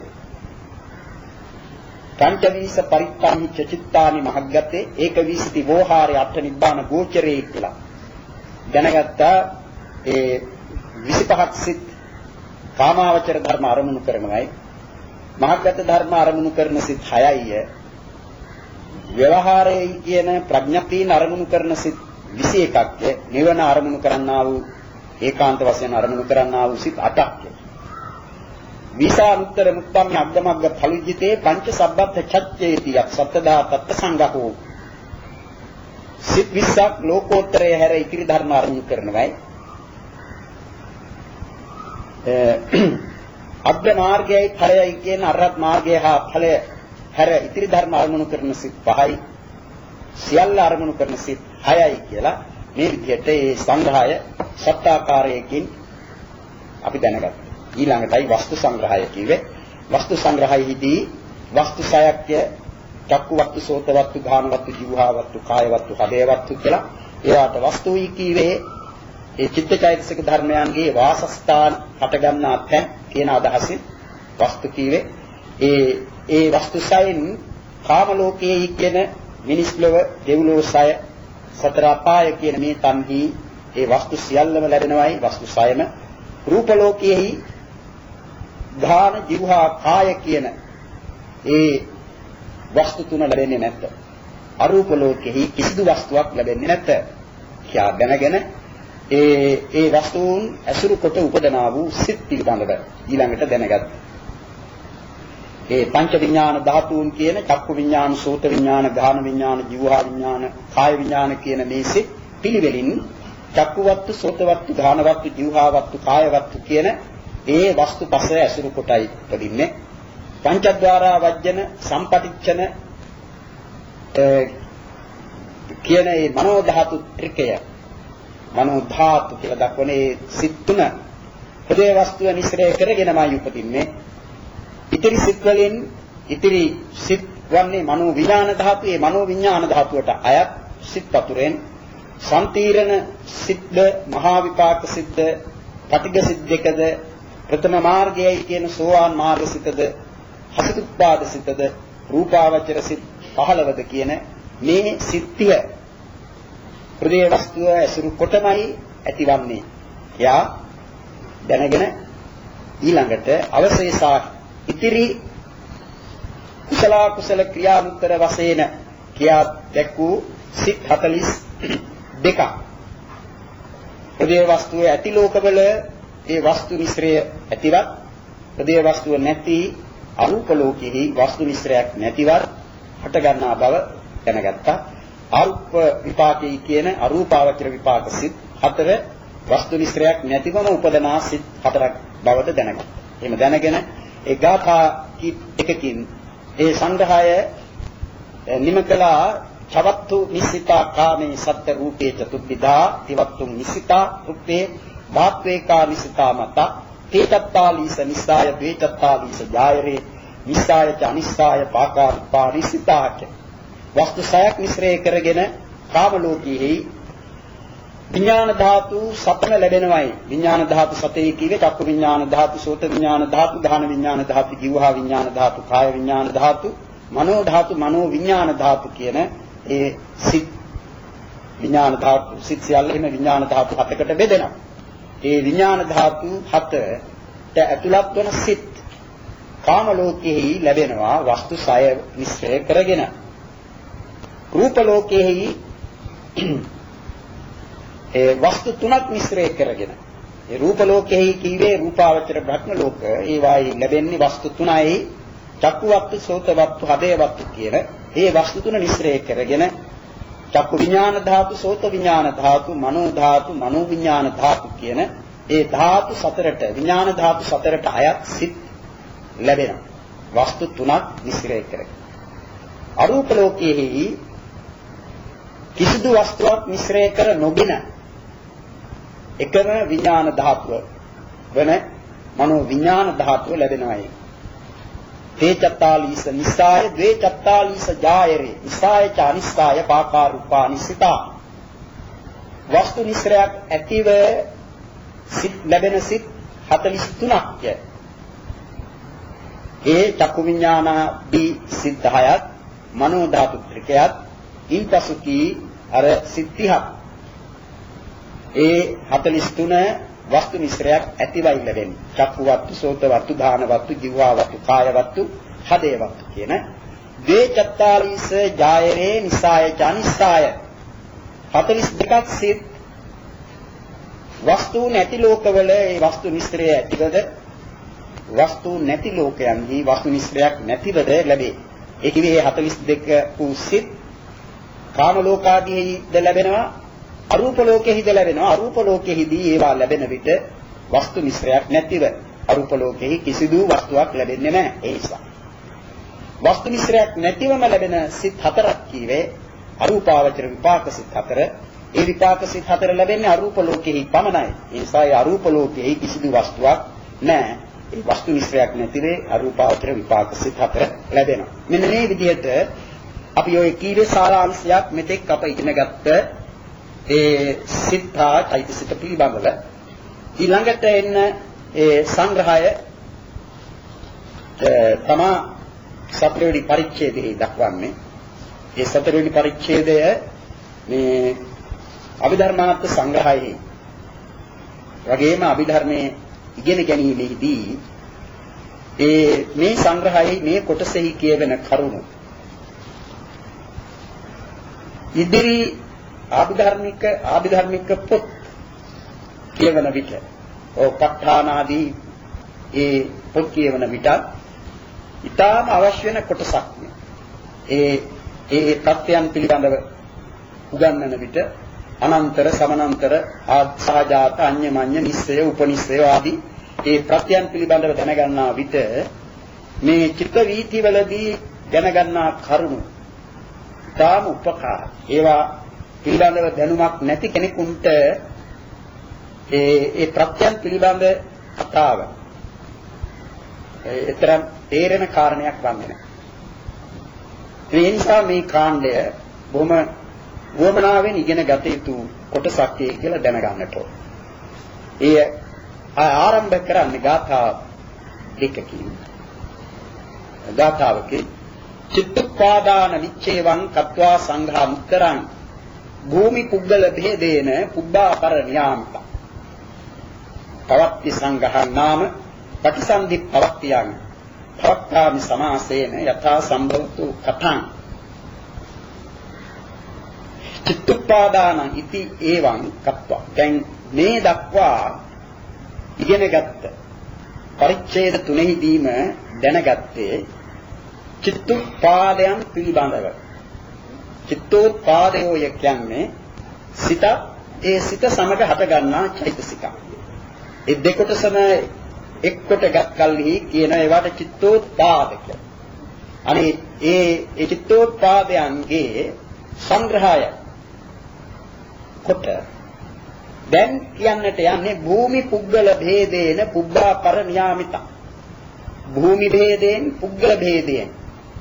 S1: පංචවීස පරිත්තානි චිත්තානි මහග්ගතේ ඒක වීසිති වෝහාරේ අට නිබ්බාන ගෝචරේ කියලා දැනගත්තා. ඒ විසි පහක් සිත් කාමාවචර ධර්ම අරමුණු කරනවායි මහග්ගත ධර්ම අරමුණු කරන සිත් හයයි ව්‍යවහාරයේ කියන ප්‍රඥප්තියන අරමුණු කරන සිත් විසි එකක් නිවන අරමුණු කරන්නා වූ ඒකාන්ත වශයෙන් අරමුණු කරන්නා වූ සිත් අටක් විසානුත්තර මුත්තම් අග්ගමග්ග ඵලිජිතේ පංච සබ්බත් චච්චේති යත් සත්තදා තත්ත සංඝෝ සිත් විස්සක් ලෝකෝත්තරයේ හැර ඉතිරි ධර්ම අරමුණු කරනවායි අග්ග මාර්ගයයි ඵලයයි කියන අරහත් මාර්ගය හා ඵලය හැර ඉතිරි ධර්ම අරමුණු කරන සිත් පහයි සියල්ල අරමුණු කරන සිත් හයයි කියලා මේ විදිහට ඒ සංග්‍රහය සත්‍යාකාරයකින් අපි දැනගත්තා. ඊළඟටයි වස්තු සංග්‍රහය කිව්වේ. වස්තු සංග්‍රහයේදී වස්තු සයක්ය චක්කු වස්තු, සෝත වස්තු, ගාන වස්තු, જીවහා වස්තු, කාය වස්තු, හදේ වස්තු කියලා. ඒවට වස්තුයි කීවේ ඒ චිත්තචෛතසික ධර්මයන්ගේ වාසස්ථාන හට ගන්නා තැන් කියන අදහසින් වස්තු කීවේ. ඒ ඒ වස්තු සයෙන් කාම ලෝකයේ කියන මිනිස් ලොව, දෙව්ලොව සය, සතර අපාය කියන මේ තන්හි ඒ වස්තු සියල්ලම ලැබෙනවායි වස්තු සයම. රූප ලෝකයේහි ගාන, જીවහා, කාය කියන ඒ වස්තු තුන ලැබෙන්නේ නැත. අරූප ලෝකෙහි කිසිදු වස්තුවක් ලැබෙන්නේ නැත. කියා දැනගෙන ඒ ඒ වස්තුන් ඇසුරු කොට උපදනා වූ සිත් පිළිබඳව ඊළඟට දැනගත්. ඒ පංච විඥාන ධාතුන් කියන චක්කු විඥාන, සෝත විඥාන, ගාන විඥාන, જીවහා විඥාන, කාය විඥාන කියන මේ සිත් පිළිවෙලින් චක්කු වස්තු, සෝත වස්තු, ගාන වස්තු, જીවහා වස්තු, කාය වස්තු කියන ඒ වස්තු පස ඇසුරු කොටයි උපදින්නේ. පංචද්වාරා වජ්ජන සම්පටිච්ඡන කියන මේ මනෝ ධාතු ත්‍රිකය, මනෝ ධාතු කියලා දක්වන්නේ සිත් තුන හදේ වස්තුව නිස්සරය කරගෙනමයි උපදින්නේ. ඉතිරි සිත් වලින් ඉතිරි සිත් වන්නේ මනෝ විඥාන ධාතු. ඒ මනෝ විඥාන ධාතුවට අයත් සිත් පතුරෙන් සම්තීරණ සිද්ද, මහා විපාක සිද්ද, පටිඝ සිත් දෙකද, ප්‍රථම මාර්ගයයි කියන සෝවාන් මාර්ග සිතද, හසුත්පාද සිතද, රූපාවචර සිත් පහළවද කියන මේ සිත්තිය හෘදේ වස්තුව ඇසුරු කොටමයි ඇතිවන්නේ. යා දැනගෙන ඊළඟට අවශේෂා ඉතිරි කුසල කුසල ක්‍රියානුත්තර වශයෙන් කියා දැක්වූ සිත් හතළිස් දෙක. හෘදේ වස්තුවේ ඇති ලෝකවල ඒ වස්තු මිශ්‍රය ඇතිවත්, හෘදේ වස්තුව නැති අරූප ලෝකෙහි වස්තු මිශ්‍රයක් නැතිවත් හට ගන්නා බව දැනගත්තා. අරූප විපාකී කියන අරූපාවචර විපාක සිත් හතර වස්තු මිශ්‍රයක් නැතිවම උපදනා සිත් හතරක් බවද දැනගත්තා. එහෙම දැනගෙන ඒ ගාථා එකකින් ඒ සංග්‍රහය නිමකලා චවත්තු නිසිතා කාමේ සත්‍ය රූපේ චතුබ්බිදා තිවත්තු නිසිතා රූපේ වාත්වේකා නිසිතා මත තේචත්තාලීස නිස්සාය ද්වේචත්තාලීස ජායරේ නිස්සාය ච අනිස්සාය පාකාරූපා නිසිතාක. වස්තු සයක් මිශ්‍රය කරගෙන කාම ලෝකයේ විඥාන ධාතු සතන ලැබෙනවායි. විඥාන ධාතු සතේ කියේ චක්කු විඥාන ධාතු, සෝත විඥාන ධාතු, ගාන විඥාන ධාතු, જીවහා විඥාන ධාතු, කාය විඥාන ධාතු, මනෝ ධාතු, මනෝ විඥාන ධාතු කියන ඒ සිත් විඥාන ධාතු සිත් සියල්ලම විඥාන ධාතු හතකට බෙදෙනවා. ඒ විඥාන ධාතු හතට ඇතුළත් වන සිත් කාම ලෝකයේ ලැබෙනවා වස්තු සය මිශ්‍රය කරගෙන. රූප ලෝකයේ ඒ වස්තු තුනක් මිශ්‍රය කරගෙන. ඒ රූප ලෝකයේ කීවේ රූපාවචර බ්‍රහ්ම ලෝක. ඒ වායි ලැබෙන්නේ වස්තු තුනයි. චක්කු වස්තු, සෝත වස්තු, හදේ වස්තු කියන ඒ වස්තු තුන මිශ්‍රය කරගෙන චක්කු විඥාන ධාතු, සෝත විඥාන ධාතු, මනෝ ධාතු, මනෝ විඥාන ධාතු කියන ඒ ධාතු සතරට, විඥාන ධාතු සතරට අයත් සිත් ලැබෙනවා. වස්තු තුනක් මිශ්‍රය කරගෙන. අරූප ලෝකයේ කිසිදු වස්තුවක් මිශ්‍රය කර නොගෙන එකම විඥාන ධාතුව වෙන මනෝ විඥාන ධාතුව ලැබෙනවායි. තේචත්තාලීස නිස්සාය ද්වේචත්තාලීස ජායරේ නිස්සාය ච අනිස්සාය පාකාරූපා නිසිතා. වස්තු මිශ්‍රයක් ඇතිව සිත් ලැබෙන සිත් හතළිස් තුනක්ය. ඒ චක්කු විඥානාදී සිත් දහයක්, මනෝ ධාතු ත්‍රිකයත්, ඊපසු කී අර සිත් තිහක්. ඒ හතළිස් තුන වස්තු මිශ්‍රයක් ඇතිවයි ලැබෙන්නේ. චක්කු වස්තු, සෝත වස්තු, ගාන වස්තු, જીවහා වස්තු, කාය වස්තු, හදේ වස්තු කියන ද්වේචත්තාලීස ජායරේ නිස්සාය ච අනිස්සාය හතළිස් දෙකක් සිත් වස්තු නැති ලෝකවල ඒ වස්තු මිශ්‍රය ඇතිවද, වස්තු නැති ලෝකයන්හි වස්තු මිශ්‍රයක් නැතිවද ලැබේ. ඒ කිව්වේ හතළිස් දෙක වූ සිත් කාම ලෝකාදීද ලැබෙනවා, අරූප ලෝකෙහිද ලැබෙනවා. අරූප ලෝකෙහිදී ඒවා ලැබෙන විට වස්තු මිශ්‍රයක් නැතිව අරූප ලෝකෙහි කිසිදු වස්තුවක් ලැබෙන්නේ නැහැ. ඒ නිසා වස්තු මිශ්‍රයක් නැතිවම ලැබෙන සිත් හතරක් කීවේ අරූපාවචර විපාක සිත් හතර. ඒ විපාක සිත් හතර ලැබෙන්නේ අරූප ලෝකෙහි පමණයි. ඒ නිසා ඒ අරූප ලෝකෙහි කිසිදු වස්තුවක් නැහැ. ඒ වස්තු නිස්සයක් නැතිවේ අරූපාවචර විපාක සිත් හතර ලැබෙනවා. මෙන්න මේ විදිහට අපි ඔය කීවේ සාරාංශයක් මෙතෙක් අප ඉගෙන ගත්ත ඒ සිතා චෛතසික පිළිබඳව ඊළඟට එන්න ඒ සංග්‍රහය තමා සතරවෙනි පරිච්ඡේදයේ දක්වන්නේ. ඒ සතරවෙනි පරිච්ඡේදය මේ අභිධර්මාර්ථ සංග්‍රහයේ වගේම අභිධර්මයේ ඉගෙන ගැනීමේදී ඒ මේ සංග්‍රහයේ මේ කොටසෙහි කියවෙන කරුණු ඉදිරි ආභිධර්මික ආභිධර්මික පොත් කියවන විට ඔය ප ဋ ාණ ආදී ඒ පොත් කියවන විට ඊටාම අවශ්‍ය වෙන කොටසක් නේ. ඒ ඒ ප්‍රත්‍යයන් පිළිබඳව උගන්වන විට අනන්තර සමානන්තර ආසහජාත අඤ්ඤමඤ්ඤ නිස්සය උපනිස්සය ආදී ඒ ප්‍රත්‍යයන් පිළිබඳව දැනගන්නා විට මේ චිත්ත වීතිවලදී දැනගන්නා කරුණු ඊටාම උපකාර. ඒවා පිළිබඳව දැනුමක් නැති කෙනෙකුට ඒ ඒ ප්‍රත්‍යයන් පිළිබඳ කතාව ඒතරම් තේරෙන කාරණයක් වන්නේ නැහැ. ඒ නිසා මේ කාණ්ඩය බොහොම වමනාවෙන් ඉගෙන ගත යුතු කොටසක් කියලා දැනගන්නට ඕන. ඒ ආරම්භ කරන්නේ ගාථා දෙකකින්. ගාථාවකේ චිත්තපාදාන විච්ඡේවං කତ୍වා සංඝා මුත්තරං භූමි පුද්ගල භේදේන පුබ්බාපර නියාමිත. පවත්ති සංඝහං නාම පටිසන්ධි පවත්තියං පවත්තාමි සමාසේන යථා සම්භවතු කතං චිත්තපාදාන ඉති එවං කତ୍වා. දැන් මේ දක්වා ඉගෙනගත්ත පරිච්ඡේද තුනෙහිදීම දැනගත්තේ චිත්තපාදයන් පිළිබඳව. චිත්තෝත්පාදය කියන්නේ සිත, ඒ සිත සමග හට ගන්නා චෛතසික. ඒ දෙකොටසම එක්කොට ගත් කල්හි කියන ඒවට චිත්තෝත්පාද කියලා. අනේ ඒ ඒ චිත්තෝත්පාදයන්ගේ සංග්‍රහය කොට දැන් කියන්නට යන්නේ භූමි පුද්ගල භේදේන පුබ්බාපර නියාමිත. භූමි භේදයෙන් පුද්ගල භේදයෙන්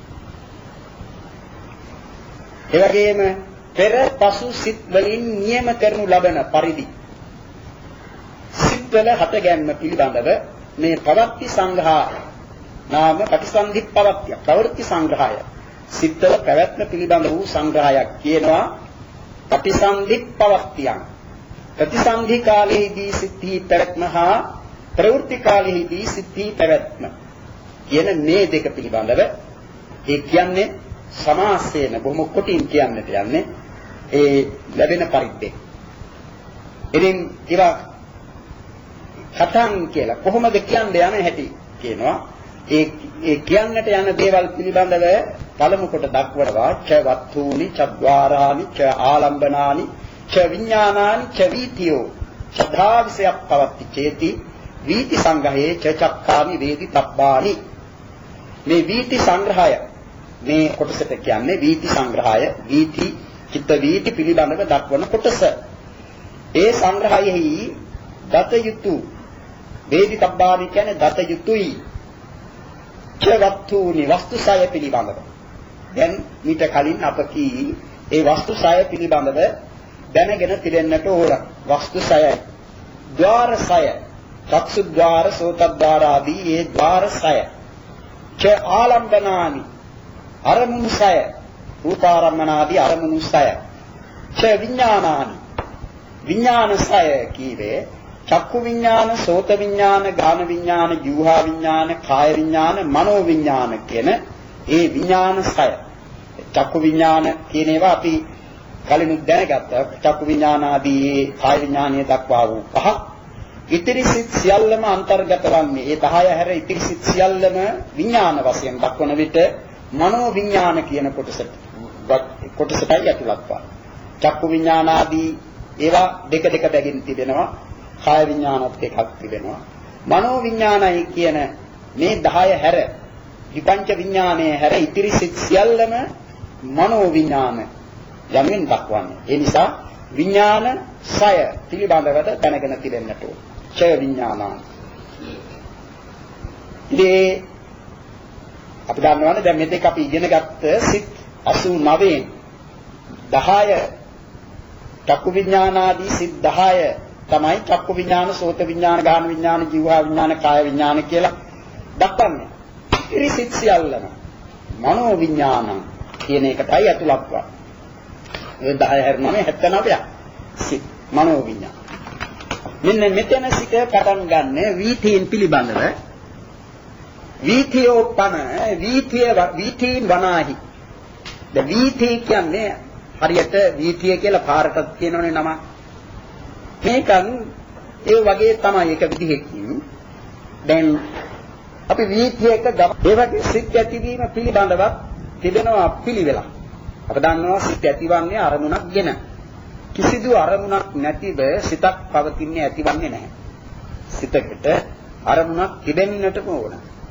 S1: එවැගේම පෙර පසු සිත් වලින් නියම කරනු ලබන පරිදි සිත් වල හට ගැන්ම පිළිබඳව මේ පවත්ති සංඝා නාම ප්‍රතිසන්ධි පවත්‍ය ප්‍රවෘත්ති සංග්‍රහය සිත් වල පැවැත්ම පිළිබඳ වූ සංග්‍රහයක් කියනවා ප්‍රතිසන්ධි පවත්‍යං. ප්‍රතිසන්ධි කාලයේදී සිත්හි පැවැත්ම හා ප්‍රවෘත්ති කාලයේදී සිත්හි පැවැත්ම කියන මේ දෙක පිළිබඳව ඒ කියන්නේ සමාසේන බොහොම කොටින් කියන්නට යන්නේ ඒ ලැබෙන පරිද්දේ. ඉතින් ඒවා කතං කියලා කොහොමද කියන්නේ යන හැටි කියනවා. ඒ ඒ කියන්නට යන දේවල් පිළිබඳව පළමු කොට දක්වනවා ච වත්තුනි ච ద్వාරානි ච ආලම්බනානි ච විඥානානි ච වීතියෝ සදාවිසයක් පවත්ති චේති වීති සංග්‍රහයේ ච චක්කානි වේදි තබ්බානි. මේ වීති සංග්‍රහය මේ කොටසට කියන්නේ වීති සංග්‍රහය. වීති චිත්ත වීති පිළිබඳව දක්වන කොටස. ඒ සංග්‍රහයෙහි දත යුතු වේදි තබ්බානි කියන්නේ දත යුතුයි ච වත්තුනි වස්තුසය පිළිබඳව. දැන් මීට කලින් අප කී ඒ වස්තුසය පිළිබඳව දැනගෙන තිරෙන්නට ඕන. වස්තුසයයි ద్వාරසය චක්සු ద్వාර සෝත ద్వාර ආදී ඒ ద్వාරසය ච ආලම්බනානි අරමුණුසය රූපාරම්මනාදී අරමුණුසය ච විඥානානි විඥානසය කීවේ චක්කු විඥාන සෝත විඥාන ගාන විඥාන ජීවහා විඥාන කාය විඥාන මනෝ විඥාන කියන ඒ විඥානසය. චක්කු විඥාන කියන ඒවා අපි කලින් දැනගත්තා. චක්කු විඥාන ආදී කාය විඥානයේ දක්වා වූ පහ ඉතිරි සිත් සියල්ලම අන්තර්ගත වන්නේ ඒ දහය හැර ඉතිරි සිත් සියල්ලම විඥාන වශයෙන් දක්වන විට මනෝ විඥාන කියන කොටසට කොටසටයි ඇතුළත් වන්නේ. චක්කු විඥාන ආදී ඒවා දෙක දෙක බැගින් තිබෙනවා. කාය විඥානත් එකක් තිබෙනවා. මනෝ විඥානයි කියන මේ දහය හැර විපංච විඥානයේ හැර ඉතිරි සිත් සියල්ලම මනෝ විඥාන යමින් දක්වන්නේ. ඒ නිසා විඥාන සය පිළිබඳව දැනගෙන තිබෙන්නට ඕන. ඡය විඥානං ඉතින් අපි දන්නවනේ දැන් මෙතෙක් අපි ඉගෙන ගත්ත සිත් අසූ නවයෙන් දහය චක්කු විඥානාදී සිත් දහය තමයි චක්කු විඥාන, සෝත විඥාන, ගාහන විඥාන, ජීවහා විඥාන, කාය විඥාන කියලා දක්වන්නේ. ඉතින් සිත් සියල්ලම මනෝ විඥාන කියන එකටයි ඇතුළත් වන්නේ. ඒ දහය හැරුණාම හැත්තනවයක් සිත් මනෝ විඥාන. මෙන්න මෙතන සිට පටන් ගන්න වීථීන් පිළිබඳව වීථියෝපන වීථිය වීථීන් වනාහි. ද වීථී කියන්නේ හරියට වීථිය කියලා පාරටත් කියනවනේ නම. මේකන් ඒ වගේ තමයි එක විදිහකින් දැන් අපි වීථියක ඒ වගේ සිත් ඇතිවීම පිළිබඳව තිබෙනවා පිළිවෙලක්. අප දන්නවා සිත් ඇතිවන්නේ අරමුණක්ගෙන. කිසිදු අරමුණක් නැතිව සිතක් පවතින්නේ ඇතිවන්නේ නැහැ. සිතකට අරමුණක් තිබෙන්නටම ඕන.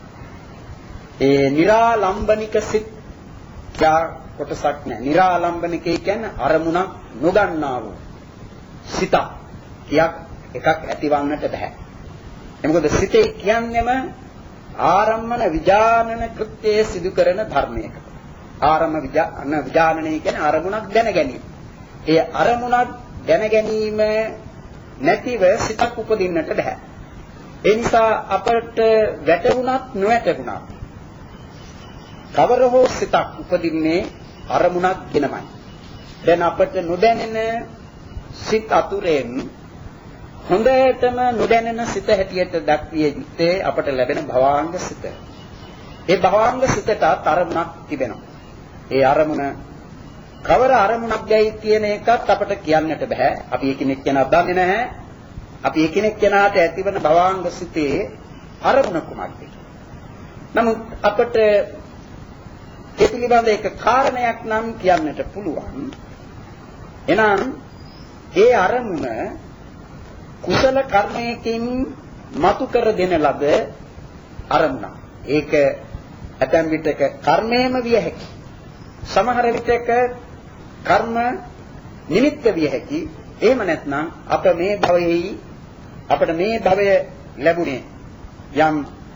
S1: ඒ නිරාලම්බනික සිත් යා කොටසක් නැහැ. නිරාලම්බනිකේ කියන්නේ අරමුණක් නොගන්නා වූ සිතක්. කියක් එකක් ඇතිවන්නට බෑ. ඒ මොකද සිතේ කියන්නේම ආරම්මන විඥානන කෘත්‍යයේ සිදු කරන ධර්මයක. ආරම්ම විඥාන විඥානනය කියන්නේ අරමුණක් දැන ගැනීම. ඒ අරමුණක් දැන ගැනීම නැතිව සිතක් උපදින්නට බෑ. ඒ නිසා අපට වැටුණත් නොවැටුණත් කවර හෝ සිතක් උපදින්නේ අරමුණක් ගෙනමයි. දැන් අපට නොදැනෙන සිත් අතුරෙන් හොඳටම නොදැනෙන සිත හැටියට දක්විය යුත්තේ අපට ලැබෙන භවාංග සිත. ඒ භවාංග සිතට අරමුණක් තිබෙනවා. ඒ අරමුණ කවර අරමුණක් ගැයි කියන එකත් අපට කියන්නට බෑ. අපි එකිනෙක කෙනා දන්නේ නැහැ. අපි එකිනෙක කෙනාට ඇතිවන භවාංග සිතේ අරමුණ කුමක්ද? නමුත් අපට ඒ පිළිබඳ එක කාරණයක් නම් කියන්නට පුළුවන්. එනම් ඒ අරමුණ කුසල කර්මයකින් මතු කර දෙන ලද අරමුණ. ඒක ඇතැම් විටක කර්මයේම විය හැකියි. සමහර විටක කර්ම නිමිත්ත විය හැකියි. එහෙම නැත්නම් අප මේ භවයේ අපිට මේ භවය ලැබුණේ යම්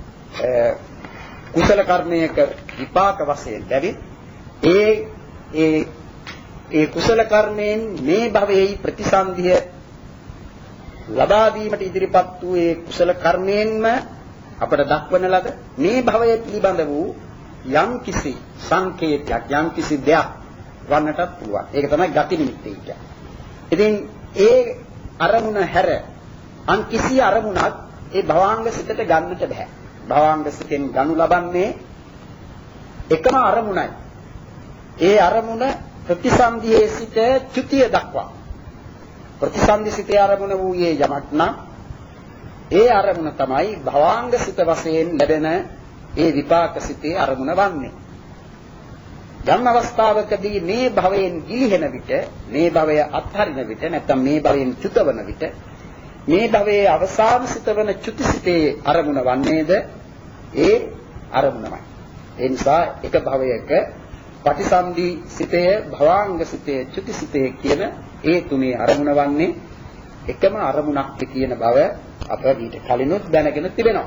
S1: කුසල කර්මයක විපාක වශයෙන් ලැබි ඒ ඒ ඒ කුසල කර්මයෙන් මේ භවයේ ප්‍රතිසන්දිය ලබා දීමට ඉදිරිපත් වූ ඒ කුසල කර්මයෙන්ම අපට දක්වන ලද මේ භවය පිළිබඳ වූ යම් කිසි සංකේතයක් යම් කිසි දෙයක් වන්නටත් පුළුවන්. ඒක තමයි ගති නිමිත්තේ කියන්නේ. ඉතින් ඒ අරමුණ හැර අන් කිසි අරමුණක් ඒ භවාංග සිතට ගන්නට බෑ. භවාංග සිතෙන් ගනු ලබන්නේ එකම අරමුණයි. ඒ අරමුණ ප්‍රතිසන්දියේ සිට චුතිය දක්වා. ප්‍රතිසන්දි සිතේ අරමුණ වූයේ යමක් නම් ඒ අරමුණ තමයි භවාංග සිත වශයෙන් ලැබෙන ඒ විපාක සිතේ අරමුණ වන්නේ. යම් අවස්ථාවකදී මේ භවයෙන් ගිලිහෙන විට මේ භවය අත්හරින විට නැත්නම් මේ භවයෙන් චුතවන විට මේ භවයේ අවසාන සිත වන චුතිසිතේ අරමුණ වන්නේද ඒ අරමුණමයි. ඒ නිසා එක භවයක පටිසන්ධි සිතේ භවාංග සිතේ චුතිසිතේ කියන ඒ තුනේ අරමුණ වන්නේ එකම අරමුණක් කියන බව අප ඊට කලිනුත් දැනගෙන තිබෙනවා.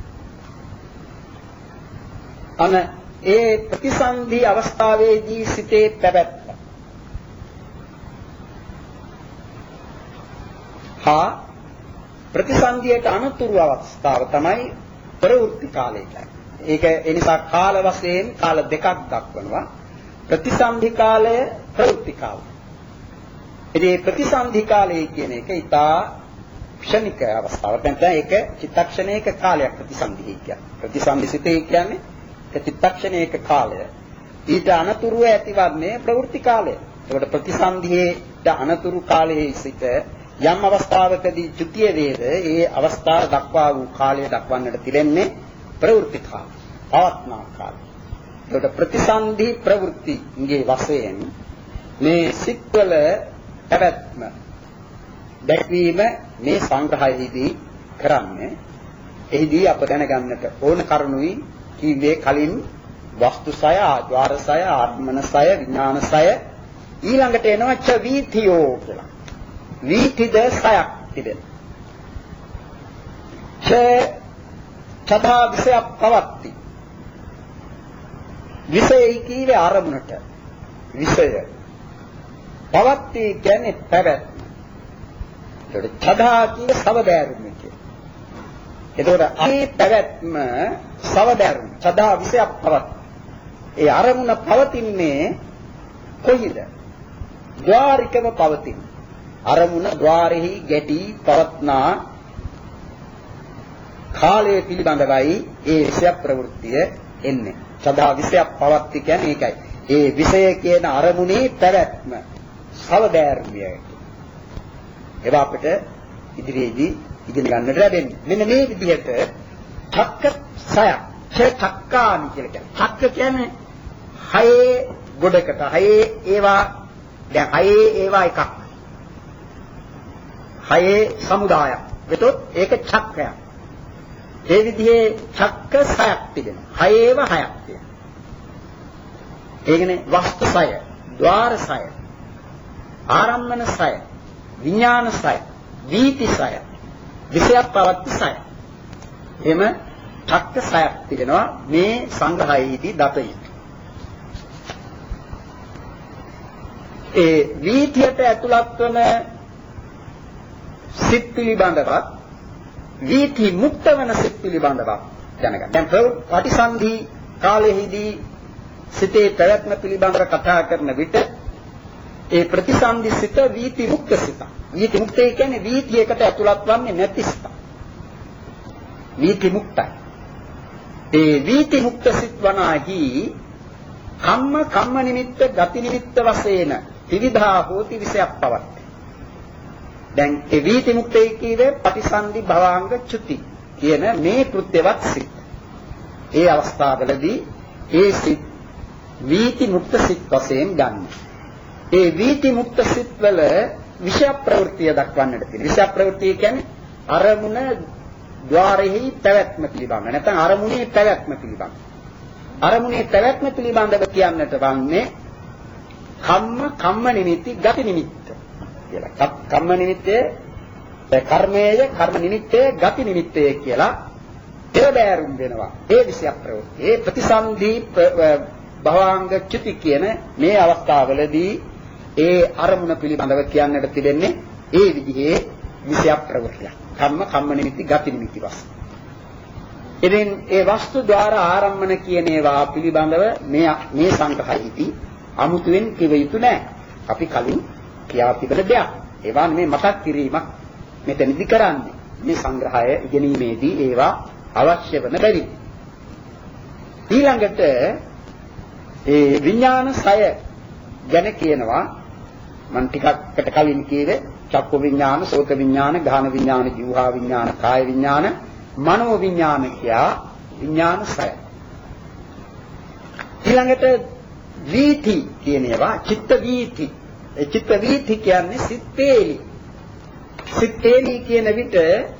S1: අන ඒ ප්‍රතිසන්ධි අවස්ථාවේදී සිතේ පැවැත්ම හා ප්‍රතිසන්ධියට අනතුරු අවස්ථාව තමයි ප්‍රවෘත්ති කාලය කියන්නේ. ඒක ඒ නිසා කාල වශයෙන් කාල දෙකක් දක්වනවා. ප්‍රතිසන්ධි කාලය, ප්‍රවෘත්ති කාලය. ඉතින් ප්‍රතිසන්ධි කාලය කියන එක ඊටා ක්ෂණික අවස්ථාවක්. නැත්නම් ඒක චිත්තක්ෂණයක කාලයක් ප්‍රතිසන්ධි කියන්නේ. ප්‍රතිසන්ධි සිතේ කියන්නේ ඒක චිත්තක්ෂණයක කාලය. ඊට අනතුරුව ඇතිවන්නේ ප්‍රවෘත්ති කාලය. ඒකට ප්‍රතිසන්ධියට අනතුරු කාලයේ සිට යම් අවස්ථාවකදී ත්‍ෘතිය වේද ඒ අවස්ථාව දක්වා වූ කාලය දක්වන්නට තිබෙන්නේ ප්‍රවෘත්ති කාලය. පවත්නා කාලය. ඒකට ප්‍රතිසන්ධි ප්‍රවෘත්තිගේ වශයෙන් මේ සිත්වල පැවැත්ම දැක්වීම මේ සංග්‍රහයේදී කරන්නේ. එහිදී අප දැනගන්නට ඕන කරුණුයි කීවේ කලින් වස්තුසය, ආද්වාරසය, ආත්මනසය, විඥානසය ඊළඟට එනවා ච වීථියෝ කියලා. වීථිද සයක් තිබෙනවා. ච සදා විෂයක් පවත්ති. විෂයයි කීවේ අරමුණට. විෂය. පවත්ති කියන්නේ පැවැත්ම. ඒකට සදා කීවේ සවදෑරුම කියන්නේ. ඒතකොට මේ පැවැත්ම සවදෑරුම සදා විෂයක් පවත්ති. ඒ අරමුණ පවතින්නේ කොයිද? ద్వාරිකව පවතින. අරමුණ ద్వාරෙහි ගැටි පවත්නා කාලය පිළිබඳවයි ඒ විෂය ප්‍රවෘත්තිය එන්නේ. සදා විෂයක් පවත්ති කියන්නේ ඒකයි. ඒ විෂය කියන අරමුණේ පැවැත්ම සවදෑරුමිය. ඒක අපිට ඉදිරියේදී ඉගෙන ගන්නට ලැබෙන්නේ. මෙන්න මේ විදිහට චක්ක සයක්, චක්කානි කියලා කියන්නේ. චක්ක කියන්නේ හයේ ගොඩකට, හයේ ඒවා දැන් හයේ ඒවා එකක්. හයේ සමුදායක්. එතකොට ඒක චක්කයක්. ඒ විදිහේ චක්ක සයක් තිබෙනවා. හයේව හයක් තියෙනවා. ඒ කියන්නේ වස්තු සය, ద్వාර සය, ආරම්මන සය, විඥාන සය, වීති සය, විෂයක් පවත්ති සය. එම චක්ක සයක් තිබෙනවා මේ සංග්‍රහයේදී දත යුතු. ඒ වීතියට ඇතුළත් වන සිත් පිළිබඳවත් වීති මුක්ත වන සිත් පිළිබඳව දැනගන්න. දැන් පටිසන්ධි කාලයේදී සිතේ පැවැත්ම පිළිබඳව කතා කරන විට ඒ ප්‍රතිසන්ධි සිත වීති මුක්ත සිත. වීති මුක්තය කියන්නේ වීතියකට ඇතුළත් වන්නේ නැති සිත. වීති මුක්තයි. ඒ වීති මුක්ත සිත් වනාහි කම්ම කම්ම නිමිත්ත ගති නිමිත්ත වශයෙන් විවිධා හෝති විෂයක් පවත්තේ. දැන් ඒ වීති මුක්තේ කීවේ පටිසන්ධි භවාංග චුති කියන මේ කෘත්‍යවත් සිත්. ඒ අවස්ථාවවලදී ඒ සිත් වීති මුක්ත සිත් වශයෙන් ගන්න. ඒ වීති මුක්ත සිත් වල විෂය ප්‍රවෘත්තිය දක්වන්නට තියෙනවා. විෂය ප්‍රවෘත්තිය කියන්නේ අරමුණ ద్వාරෙහි පැවැත්ම පිළිබඳ. නැත්නම් අරමුණේ පැවැත්ම පිළිබඳ. අරමුණේ පැවැත්ම පිළිබඳව කියන්නට වන්නේ කම්ම කම්ම නිමිති ගති නිමිත්ත කියලා. කම්ම නිමිත්තේ කර්මයේය කර්ම නිමිත්තේ ගති නිමිත්තේ කියලා දෙවැරුම් වෙනවා. ඒ විෂය ප්‍රවෘත්ති. ඒ ප්‍රතිසන්ධි භවාංග චුති කියන මේ අවස්ථාවවලදී ඒ අරමුණ පිළිබඳව කියන්නට තිබෙන්නේ ඒ විදිහේ විෂය ප්‍රවෘත්තියක්. කම්ම කම්ම නිමිති ගති නිමිති වශයෙන්. ඉතින් ඒ වස්තු ద్వාර ආරම්මන කියන ඒවා පිළිබඳව මේ මේ සංග්‍රහයේදී අමුතුවෙන් කිව යුතු නැහැ. අපි කලින් කියා තිබෙන දෙයක්. ඒවා මේ මතක් කිරීමක් මෙතනදි කරන්නේ. මේ සංග්‍රහය ඉගෙනීමේදී ඒවා අවශ්‍ය වන බැරි. ඊළඟට ඒ විඥාන සය ගැන කියනවා මම ටිකක්කට කලින් කිව්වේ චක්කු විඥාන, සෝත විඥාන, ගාහන විඥාන, ජීවහා විඥාන, කාය විඥාන, මනෝ විඥාන කියා විඥාන සය. ඊළඟට වීති කියන ඒවා චිත්ත වීති. ඒ චිත්ත වීති කියන්නේ සිත්තේලි. සිත්තේලි කියන විට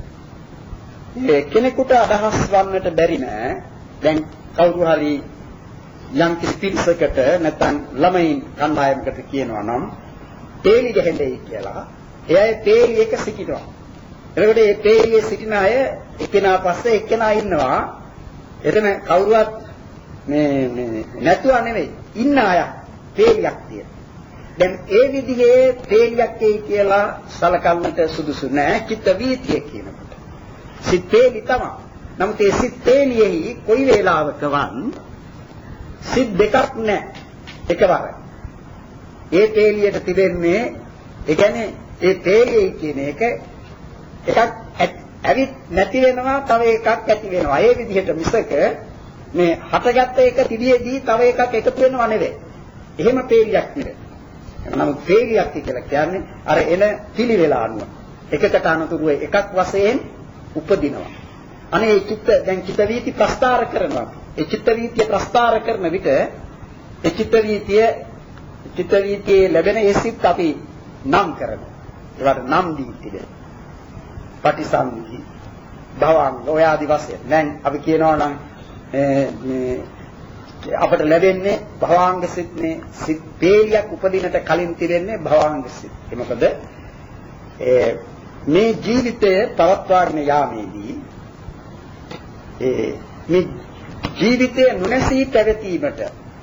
S1: කෙනෙකුට අදහස් වන්නට බැරි නෑ. දැන් කවුරු හරි යම් කිසි පිරිසකට නැත්නම් ළමයින් කණ්ඩායමකට කියනවා නම් තේලි ගහන්නේ කියලා. ඒ අය තේලි එක සිටිනවා. එතකොට මේ තේලියේ සිටින අය එක්කෙනා පස්සේ එක්කෙනා ඉන්නවා. එතන කවුරුවත් මේ මේ නැතුව නෙවෙයි. ඉන්න අය තේලියක් තියෙන. දැන් ඒ විදිහේ තේලියක් එයි කියලා සලකන්නට සුදුසු නෑ චිත්ත වීතිය කියනකොට. සිත් තේලි තමයි. නමුත් ඒ සිත් තේලියෙහි කොයි වේලාවකවත් සිත් දෙකක් නෑ. එකවර. ඒ තේලියට තිබෙන්නේ ඒ කියන්නේ ඒ තේලිය කියන එක එකක් ඇවිත් නැති වෙනවා තව එකක් ඇති වෙනවා. ඒ විදිහට මිසක මේ හටගත්ත එක තිබියදී තව එකක් එකතු වෙනව නෙවෙයි. එහෙම තේලියක් නෙවෙයි. නමුත් තේලියක් කියලා කියන්නේ අර එන පිළිවෙල අනුව එකකට අනුතුරුව එකක් වශයෙන් උපදිනවා. අනේ චිත්ත දැන් චිත්ත වීති ප්‍රස්තාර කරනවා. ඒ චිත්ත වීතිය ප්‍රස්තාර කරන විට ඒ චිත්ත වීතිය චිත්ත වීතියේ ලැබෙන ඒ සිත් අපි නම් කරනවා. ඒවට නම් දී තිබෙනවා. පටිසන්ධි භවංග ඔය ආදි වශයෙන්. දැන් අපි කියනවා නම් මේ අපට ලැබෙන්නේ භවංග සිත්නේ සිත් පේලියක් උපදිනට කලින් තිරෙන්නේ භවංග සිත්. ඒ මොකද මේ ජීවිතය පවත්වාගෙන යාමේදී ඒ මේ ජීවිතයේ නොනැසී පැවතීමට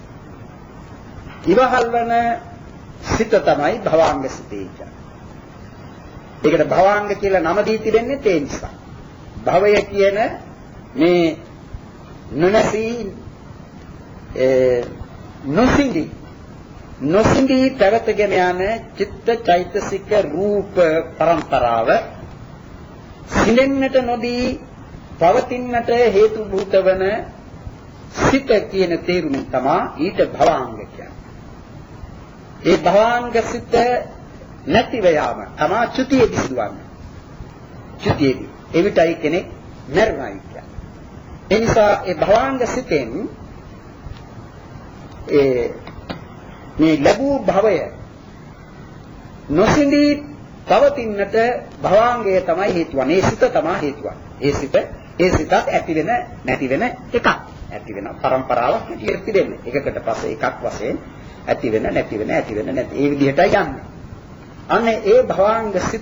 S1: ඉවහල් වන සිත තමයි භවාංග සිතේ කියන්නේ. ඒකට භවාංග කියලා නම දී තිබෙන්නේ ඒ නිසා. භවය කියන මේ නොනැසී ඒ නොසින්දි නොසින්දි පැවතගෙන යන චිත්ත චෛතසික රූප පරම්පරාව සිඳෙන්නට නොදී පවතින්නට හේතු භූත වන සිත කියන තේරුමින් තමයි ඊට භවාංග කියන්නේ. ඒ භවාංග සිත නැතිව යාම තමයි චුතියේදී සිදුවන්නේ. චුතියේදී එවිටයි කෙනෙක් මරණයි කියන්නේ. ඒ නිසා ඒ භවාංග සිතෙන් ඒ මේ ලැබූ භවය නොසිඳී පවතින්නට භවාංගය තමයි හේතු වන්නේ. ඒ සිත තමයි හේතු වන්නේ. ඒ සිත ඒ සිතත් ඇති වෙන නැති වෙන එකක්. ඇති වෙන පරම්පරාවක් හැටියට තිබෙන්නේ. එකකට පස්සේ එකක් වශයෙන් ඇති වෙන නැති වෙන ඇති වෙන නැති. ඒ විදිහටයි යන්නේ. අනේ ඒ භවාංග සිත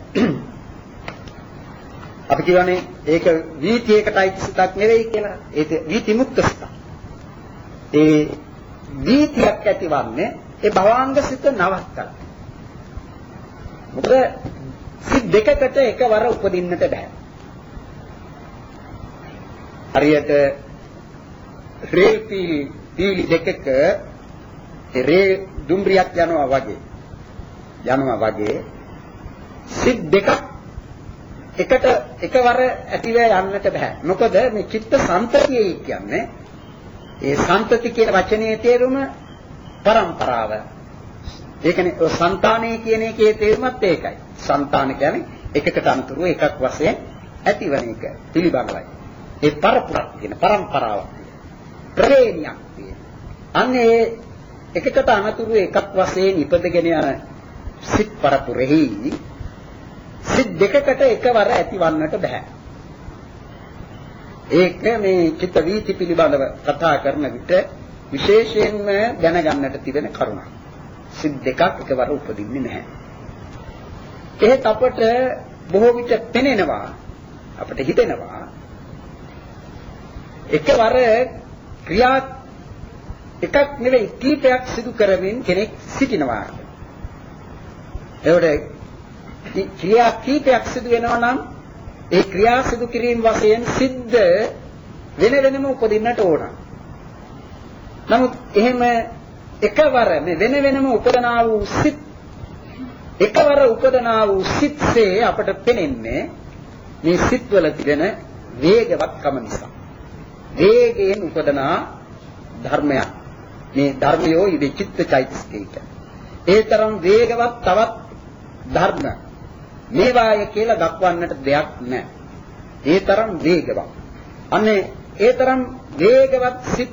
S1: අපි කියවනේ ඒක වීතියකටයි සිතක් නෙවෙයි කියලා. ඒක වීති මුක්ත සිතක්. ඒ වීතියක් ඇතිවන්නේ ඒ භවාංග සිත නවත්තන. මොකද සිත් දෙකකට එකවර උපදින්නට බෑ. හරියට රේල් පීලි පීලි දෙකක රේ දුම්රියක් යනවා වගේ යනවා වගේ සිත් දෙකක් එකට එකවර ඇතිව යන්නට බෑ. මොකද මේ චිත්ත සංතතිය කියන්නේ ඒ සංතති කියන වචනේ තේරුම පරම්පරාව. ඒ කියන්නේ సంతානේ කියන එකේ තේරුමත් ඒකයි. సంతාන කියන්නේ එකකට අනුතුරු එකක් වශයෙන් ඇතිවන එක පිළිබඳවයි. ඒ පරපුරක් කියන පරම්පරාවක් ප්‍රේණියක් කියන. අන්නේ එකකට අනුතුරු එකක් වශයෙන් ඉපදගෙන යන සිත් පරපුරෙහි සිත් දෙකකට එකවර ඇතිවන්නට බෑ. ඒක මේ චිත්ත වීති පිළිබඳව කතා කරන විට විශේෂයෙන්ම දැනගන්නට තිබෙන කරුණක්. සිත් දෙකක් එකවර උපදින්නේ නැහැ. ඒත් අපට බොහෝ විට පෙනෙනවා අපට හිතෙනවා එකවර ක්‍රියා එකක් නෙවෙයි කීපයක් සිදු කරමින් කෙනෙක් සිටිනවා. ඒකට ක්‍රියා කීපයක් සිදු වෙනවා නම් ඒ ක්‍රියා සිදු කිරීම වශයෙන් සිද්ධ වෙන වෙනම උපදින්නට ඕන. නමුත් එහෙම එකවර මේ වෙන වෙනම උපදනා වූ සිත් එකවර උපදනා වූ සිත්සේ අපට පෙනෙන්නේ මේ සිත්වල තිබෙන වේගවත්කම නිසා. වේගයෙන් උපදනා ධර්මයක්. මේ ධර්මයෝ ඉදි චිත්ත චෛතසිකයක. ඒ තරම් වේගවත් තවත් ධර්ම මේවාය කියලා දක්වන්නට දෙයක් නැහැ. ඒ තරම් වේගවත්. අනේ ඒ තරම් වේගවත් සිත්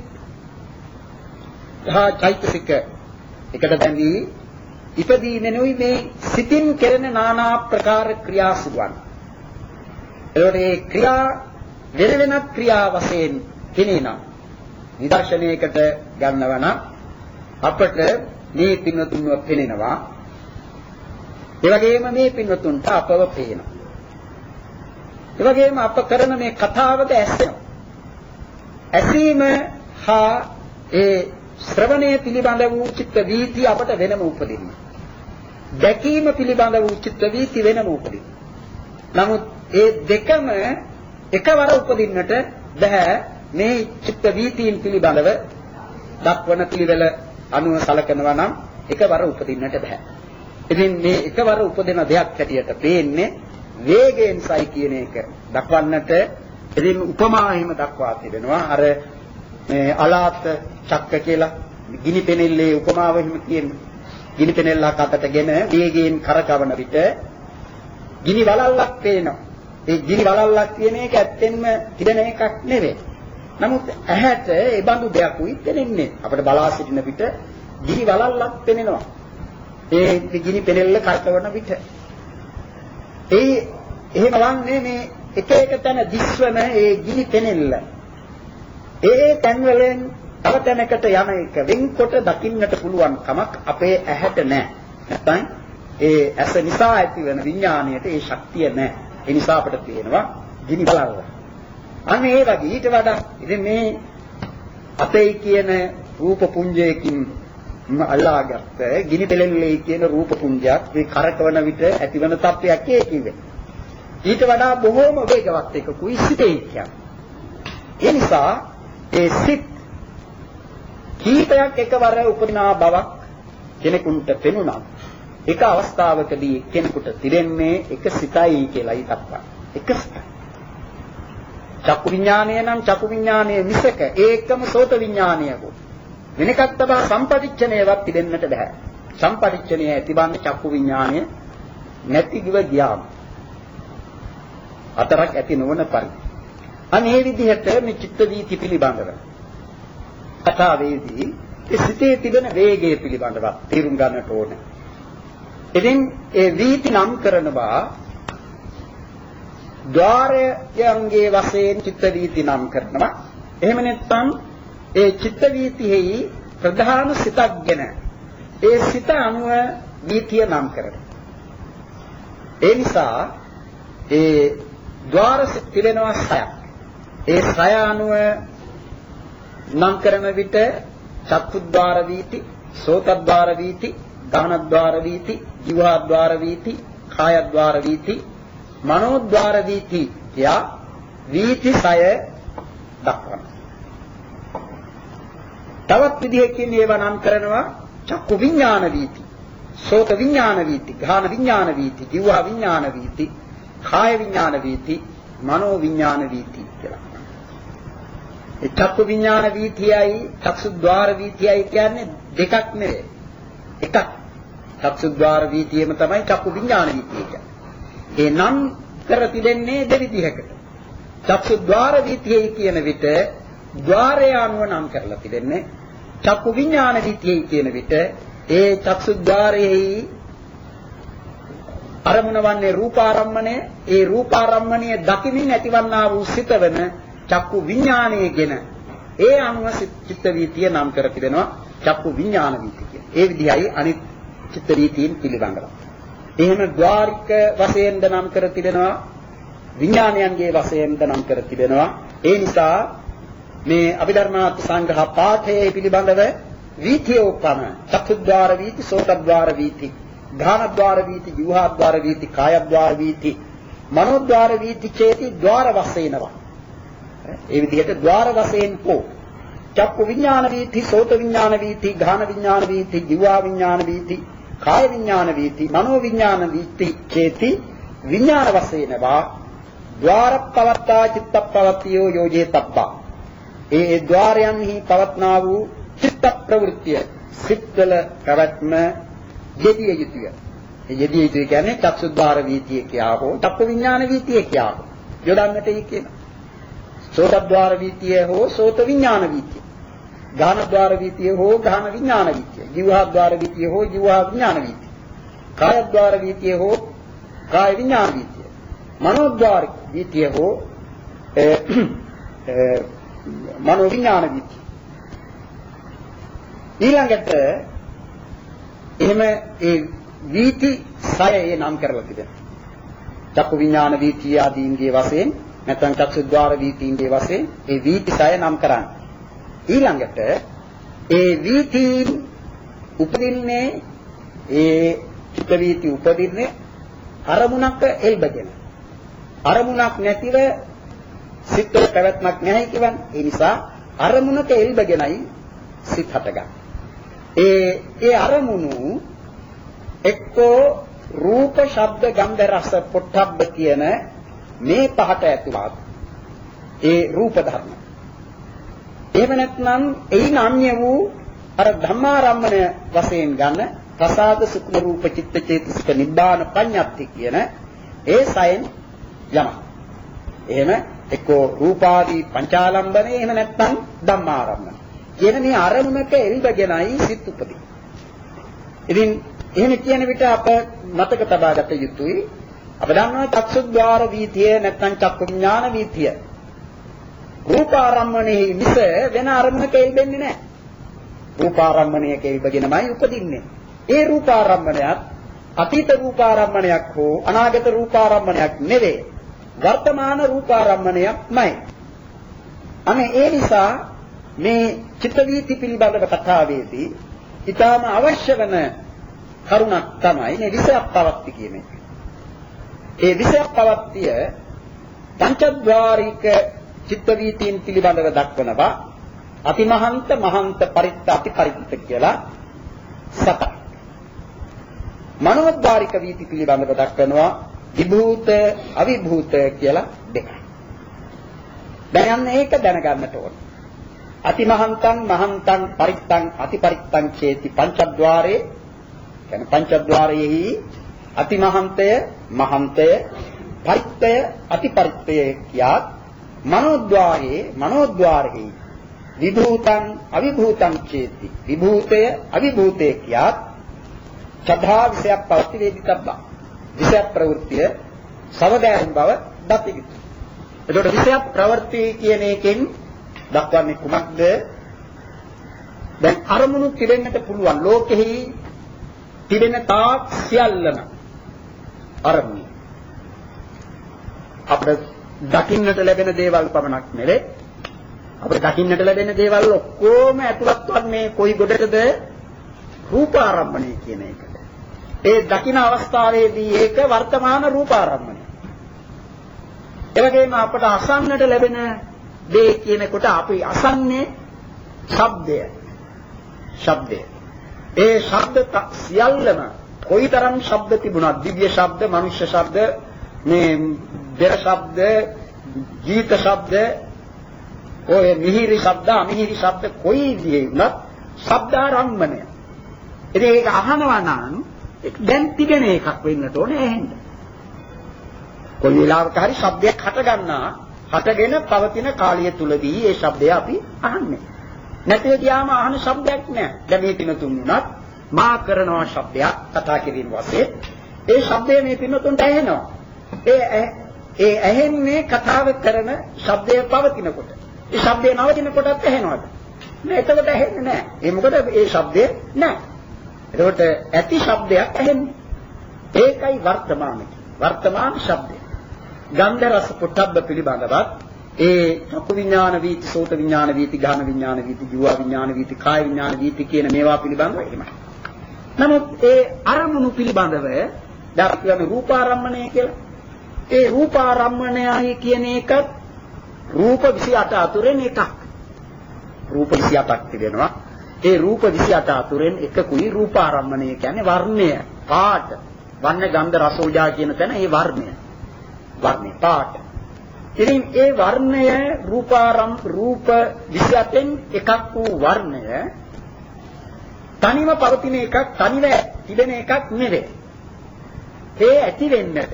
S1: හා චෛතසික එකට බැඳී ඉපදීමෙනුයි මේ සිතින් කෙරෙන নানা ප්‍රකාර ක්‍රියා සිදුවන්නේ. ඒවලේ ක්‍රියා වෙන වෙනත් ක්‍රියා වශයෙන් කෙනේනා නිදර්ශනයකට ගන්නවා නම් අපට මේ පින්වතුන්ව පෙනෙනවා. ඒ වගේම මේ පින්වතුන්ට අපව පේනවා. ඒ වගේම අප කරන මේ කතාවද ඇසෙනවා. ඇසීම හා ඒ ශ්‍රවණය පිළිබඳ වූ චිත්ත වීති අපට වෙනම උපදිනවා. දැකීම පිළිබඳ වූ චිත්ත වීති වෙනම උපදිනවා. නමුත් ඒ දෙකම එකවර උපදින්නට බෑ. මේ චිත්ත වීතීන් පිළිබඳව දක්වන පිළිවෙල අනුව සලකනවා නම් එකවර උපදින්නට බෑ. ඉතින් මේ එකවර උපදින දෙයක් හැටියට පේන්නේ වේගයෙන් සයි කියන එක දක්වන්නට ඉතින් උපමා එහෙම දක්වා තිබෙනවා. අර මේ අලාත චක්ක කියලා ගිනි පෙනෙල්ලේ උපමාව එහෙම කියන්නේ. ගිනි පෙනෙල්ලක් අතටගෙන වේගයෙන් කරකවන විට ගිනි වලල්ලක් පේනවා. ඒ ගිනි වලල්ලක් කියන එක ඇත්තෙන්ම තිබෙන එකක් නෙවෙයි. නමුත් ඇහැට ඒ බඳු දෙයක් උයි පෙනෙන්නේ. අපිට බලා සිටින විට ගිනි වලල්ලක් පෙනෙනවා. ඒ ගිනි පෙනෙල්ල කරකවන විට ඒ එහෙම වන්නේ මේ එක එක තැන දිස්වන ඒ ගිනි පෙනෙල්ල. ඒ තැන් වලින් තව තැනකට යන එක වෙන්කොට දකින්නට පුළුවන් කමක් අපේ ඇහැට නැහැ. නැත්නම් ඒ ඇස නිසා ඇතිවන විඥාණයට ඒ ශක්තිය නැහැ. ඒ නිසා අපට පේනවා ගිනි වලල්ල. අන්න ඒ වගේ ඊට වඩා ඉතින් මේ අපේ කියන රූප පුඤ්ජයකින් අල්ලාගත්ත ගිනි පෙළෙල්ලේ කියන රූප පුඤ්ජයක් මේ කරකවන විට ඇතිවන තත්ත්වයක් ඒ කිව්වේ. ඊට වඩා බොහෝම වේගවත් එකකුයි සිතේ කියන්නේ. ඒ නිසා ඒ සිත් කීපයක් එකවර උපදිනා බවක් කෙනෙකුට පෙනුණා. එක අවස්ථාවකදී කෙනෙකුට තිරෙන්නේ එක සිතයි කියලායි දක්වන්නේ. එක සිතයි. චක්කු විඥානය නම් චක්කු විඥානයේ මිසක ඒකම සෝත විඥානයකෝ. වෙන එකක් තමයි සම්පටිච්ඡනයවත් තිබෙන්නට බෑ. සම්පටිච්ඡනය ඇතිවන්නේ චක්කු විඥානය නැතිව ගියාම. අතරක් ඇති නොවන පරිදි. අනේ විදිහට මේ චිත්ත වීති පිළිබඳව කතාවේදී ඒ සිතේ තිබෙන වේගය පිළිබඳව තේරුම් ගන්නට ඕනේ. ඉතින් ඒ වීති නම් කරනවා ద్వාරයන්ගේ වශයෙන් චිත්ත වීති නම් කරනවා. එහෙම නැත්නම් ඒ චිත්ත වීතිෙහි ප්‍රධාන සිතක් ගැන ඒ සිත අනුව වීතිය නම් කරනවා. ඒ නිසා ඒ ద్వාර තිබෙනවා සයක්. ඒ සය අනුව නම් කරන විට චක්කුද්්වාර වීති, සෝතද්්වාර වීති, ගානද්්වාර වීති, ජීවද්්වාර වීති, කායද්්වාර වීති, මනෝද්්වාර වීති කියා වීති සය දක්වනවා. තවත් විදිහකින් ඒවා නම් කරනවා චක්කු විඥාන වීති, සෝත විඥාන වීති, ගාන විඥාන වීති, ජීව විඥාන වීති, කාය විඥාන වීති, මනෝ විඥාන වීති කියලා. ඒ චක්කු විඥාන වීතියයි චක්සුද්්වාර වීතියයි කියන්නේ දෙකක් නෙවෙයි. එකක්. චක්සුද්්වාර වීතියම තමයි චක්කු විඥාන වීතිය කියන්නේ. ඒ නම් කර තිබෙන්නේ දෙවිධයකට. චක්සුද්්වාර වීතියයි කියන විට ద్వාරය අනුව නම් කරලා තිබෙන්නේ. චක්කු විඥාන වීතියයි කියන විට ඒ චක්සුද්්වාරයේහි අරමුණ වන්නේ රූපාරම්මණය. ඒ රූපාරම්මණය දකිමින් ඇතිවන්නා වූ සිතවන චක්කු විඥානයේගෙන ඒ අනුව චිත්ත වීතිය නම් කර තිබෙනවා චක්කු විඥාන වීතිය කියන. ඒ විදිහයි අනිත් චිත්ත වීතීන් පිළිබඳව. එහෙම ద్వාරික වශයෙන්ද නම් කර තිබෙනවා විඥානයන්ගේ වශයෙන්ද නම් කර තිබෙනවා. ඒ නිසා මේ අභිධර්මාර්ථ සංග්‍රහ පාඨයේ පිළිබඳව වීතියෝපම චක්කුද්්වාර වීති, සෝතද්්වාර වීති, ගානද්්වාර වීති, ජීවහද්්වාර වීති, කායද්්වාර වීති, මනෝද්්වාර වීති චේති ద్వාර වශයෙන්වා. ඒ විදිහට ద్వාර වශයෙන් හෝ චක්කු විඥාන වීති, සෝත විඥාන වීති, ගාන විඥාන වීති, ජීව විඥාන වීති, කාය විඥාන වීති, මනෝ විඥාන වීති චේති විඥාන වශයෙන්වා ద్వාර පවත්තා චිත්ත පවත්තියෝ යෝජේතබ්බා. ඒ ద్వාරයන්හි පවත්නා වූ චිත්ත ප්‍රවෘත්තිය සිත්වල පැවැත්ම යෙදිය යුතුය. ඒ යෙදිය යුතුය කියන්නේ චක්සුද්්වාර වීතිය කියා හෝ චක්කු විඥාන වීතිය කියා හෝ යොදන්නටයි කියන. සෝතද්්වාර වීතිය හෝ සෝත විඥාන වීතිය. ගානද්්වාර වීතිය හෝ ගාන විඥාන වීතිය. ජීවහද්්වාර වීතිය හෝ ජීව විඥාන වීතිය. කායද්්වාර වීතිය හෝ කාය විඥාන වීතිය. මනෝද්්වාර වීතිය හෝ මනෝ විඥාන වීතිය. ඊළඟට එහෙම ඒ වීති සයයේ නම් කරලා තිබෙනවා. චක්කු විඥාන වීතිය ආදීන්ගේ වශයෙන් නැත්නම් චක්සුද්්වාර වීතීන්ගේ වශයෙන් ඒ වීති සය නම් කරන්නේ. ඊළඟට ඒ වීතීන් උපදින්නේ ඒ චිත්ත වීති උපදින්නේ අරමුණක එල්බගෙන. අරමුණක් නැතිව සිත්වල පැවැත්මක් නැහැ කියවනේ. ඒ නිසා අරමුණක එල්බගෙනයි සිත් හටගන්නේ. ඒ ඒ අරමුණු එක්කෝ රූප, ශබ්ද, ගන්ධ, රස, පොට්ටබ්බ කියන මේ පහට ඇතුළත් ඒ රූප ධර්ම. එහෙම නැත්නම් එයින් අන්‍ය වූ අර ධම්මාරම්මණය වශයෙන් ගන්න ප්‍රසාද සුඛ රූප චිත්ත චේතසික නිබ්බාන පඤ්ඤාති කියන ඒ සයෙන් යම. එහෙම එක්කෝ රූපාදී පංචාලම්බනේ එහෙම නැත්නම් ධම්මාරම්මන. කියන මේ අරමුණක එල්බගෙනයි සිත් උපදී. ඉතින් එහෙම කියන විට අප මතක තබා ගත යුතුයි අප දන්නවා චක්සුද්්වාර වීතිය නැත්නම් චක්කු විඥාන වීතිය රූපාරම්මණයෙහි මිස වෙන අරමුණක එල්බෙන්නේ නැහැ. රූපාරම්මණයක එල්බගෙනමයි උපදින්නේ. ඒ රූපාරම්මණයත් අතීත රූපාරම්මණයක් හෝ අනාගත රූපාරම්මණයක් නෙවෙයි. වර්තමාන රූපාරම්මණයක්මයි. අනේ ඒ නිසා මේ චිත්ත වීති පිළිබඳව කතාවේදී ඊටාම අවශ්‍ය වෙන කරුණක් තමයි මේ විෂයප්පවත්ති කියන එක. ඒ විෂයප්පවත්තිය පංචද්වාරික චිත්ත වීතීන් පිළිබඳව දක්වනවා අතිමහන්ත මහන්ත පරිත්ත අතිපරිත්ත කියලා සතක්. මනෝද්වාරික වීති පිළිබඳව දක්වනවා විභූත අවිභූත කියලා දෙකක්. දැන් ඒක දැනගන්නට ඕන. අතිමහන්තං මහන්තං පරිත්තං අතිපරිත්තං චේති පංචද්වාරේ කියන්නේ පංචද්වාරයේහි අතිමහන්තය මහන්තය පරිත්තය අතිපරිත්තය කියා මනෝද්වාරේ මනෝද්වාරෙහි විභූතං අවිභූතං චේති විභූතය අවිභූතය කියා චද්ධා විෂයක් පවති වේදිතබ්බා විෂය ප්‍රවෘත්තිය සමදෑරුම් බව දතිගිතු. එතකොට විෂය ප්‍රවෘත්ති කියන එකෙන් දක්වන්නේ කුමක්ද? දැන් අරමුණු පිළිෙන්නට පුළුවන් ලෝකෙහි තිබෙන තාක් සියල්ලම අරමුණු අපිට දකින්නට ලැබෙන දේවල් පමණක් නෙවෙයි අපිට දකින්නට ලැබෙන දේවල් ඔක්කොම ඇතුළත් වන්නේ කොයි ගොඩටද? රූපාරම්මණය කියන එකට. ඒ දකින අවස්ථාවේදී ඒක වර්තමාන රූපාරම්මණය. ඒ වගේම අපට අසන්නට ලැබෙන දේ කියනකොට අපි අසන්නේ ශබ්දය. ශබ්දය. ඒ ශබ්ද සියල්ලම කොයිතරම් ශබ්ද තිබුණත් දිව්‍ය ශබ්ද, මනුෂ්‍ය ශබ්ද, මේ බෙර ශබ්ද, ගීත ශබ්ද, ඔය මිහිරි ශබ්ද, අමිහිරි ශබ්ද කොයි දේ වුණත් ශබ්දාරම්මණය. ඉතින් ඒක අහනවා නම් දැන් තිබෙන එකක් වෙන්නට ඕනේ එහෙනම්. කොයි වෙලාවක හරි ශබ්දයක් හට ගන්නා, හටගෙන පවතින කාලය තුලදී ඒ ශබ්දය අපි අහන්නේ. නැතිව ගියාම අහන ශබ්දයක් නෑ. දැන් මේ පිනතුන් උනත් මා කරනවා ශබ්දයක් කතා කිරීම වශයෙන්. ඒ ශබ්දය මේ පිනතුන්ට ඇහෙනවා. ඒ ඒ ඇහෙන්නේ කතාව කරන ශබ්දය පවතිනකොට. ඒ ශබ්දය නවතින කොටත් ඇහෙනවද? නෑ. එතකොට ඇහෙන්නේ නෑ. ඒ මොකද ඒ ශබ්දය නෑ. එතකොට ඇති ශබ්දයක් ඇහෙන්නේ. ඒකයි වර්තමාන වර්තමාන ශබ්දය. ගන්ධ රස පොට්ටබ්බ පිළිබඳවත් ඒ චක්කු විඥාන වීති, සෝත විඥාන වීති, ගාන විඥාන වීති, ජීව විඥාන වීති, කාය විඥාන වීති කියන මේවා පිළිබඳව එහෙමයි. නමුත් ඒ අරමුණු පිළිබඳව දැන් කියන්නේ රූපාරම්මණය කියලා. ඒ රූපාරම්මණයයි කියන එකත් රූප විසි අට අතුරෙන් එකක්. රූප විසි අටක් තිබෙනවා. ඒ රූප විසි අට අතුරෙන් එකකුයි රූපාරම්මණය කියන්නේ වර්ණය, පාට. වර්ණ ගන්ධ රස ඕජා කියන තැන ඒ වර්ණය. වර්ණය පාට. ඉතින් ඒ වර්ණය රූපාරම් රූප විසි අටෙන් එකක් වූ වර්ණය තනිව පවතින එකක්, තනිව තිබෙන එකක් නෙවෙයි. ඒ ඇති වෙන්නට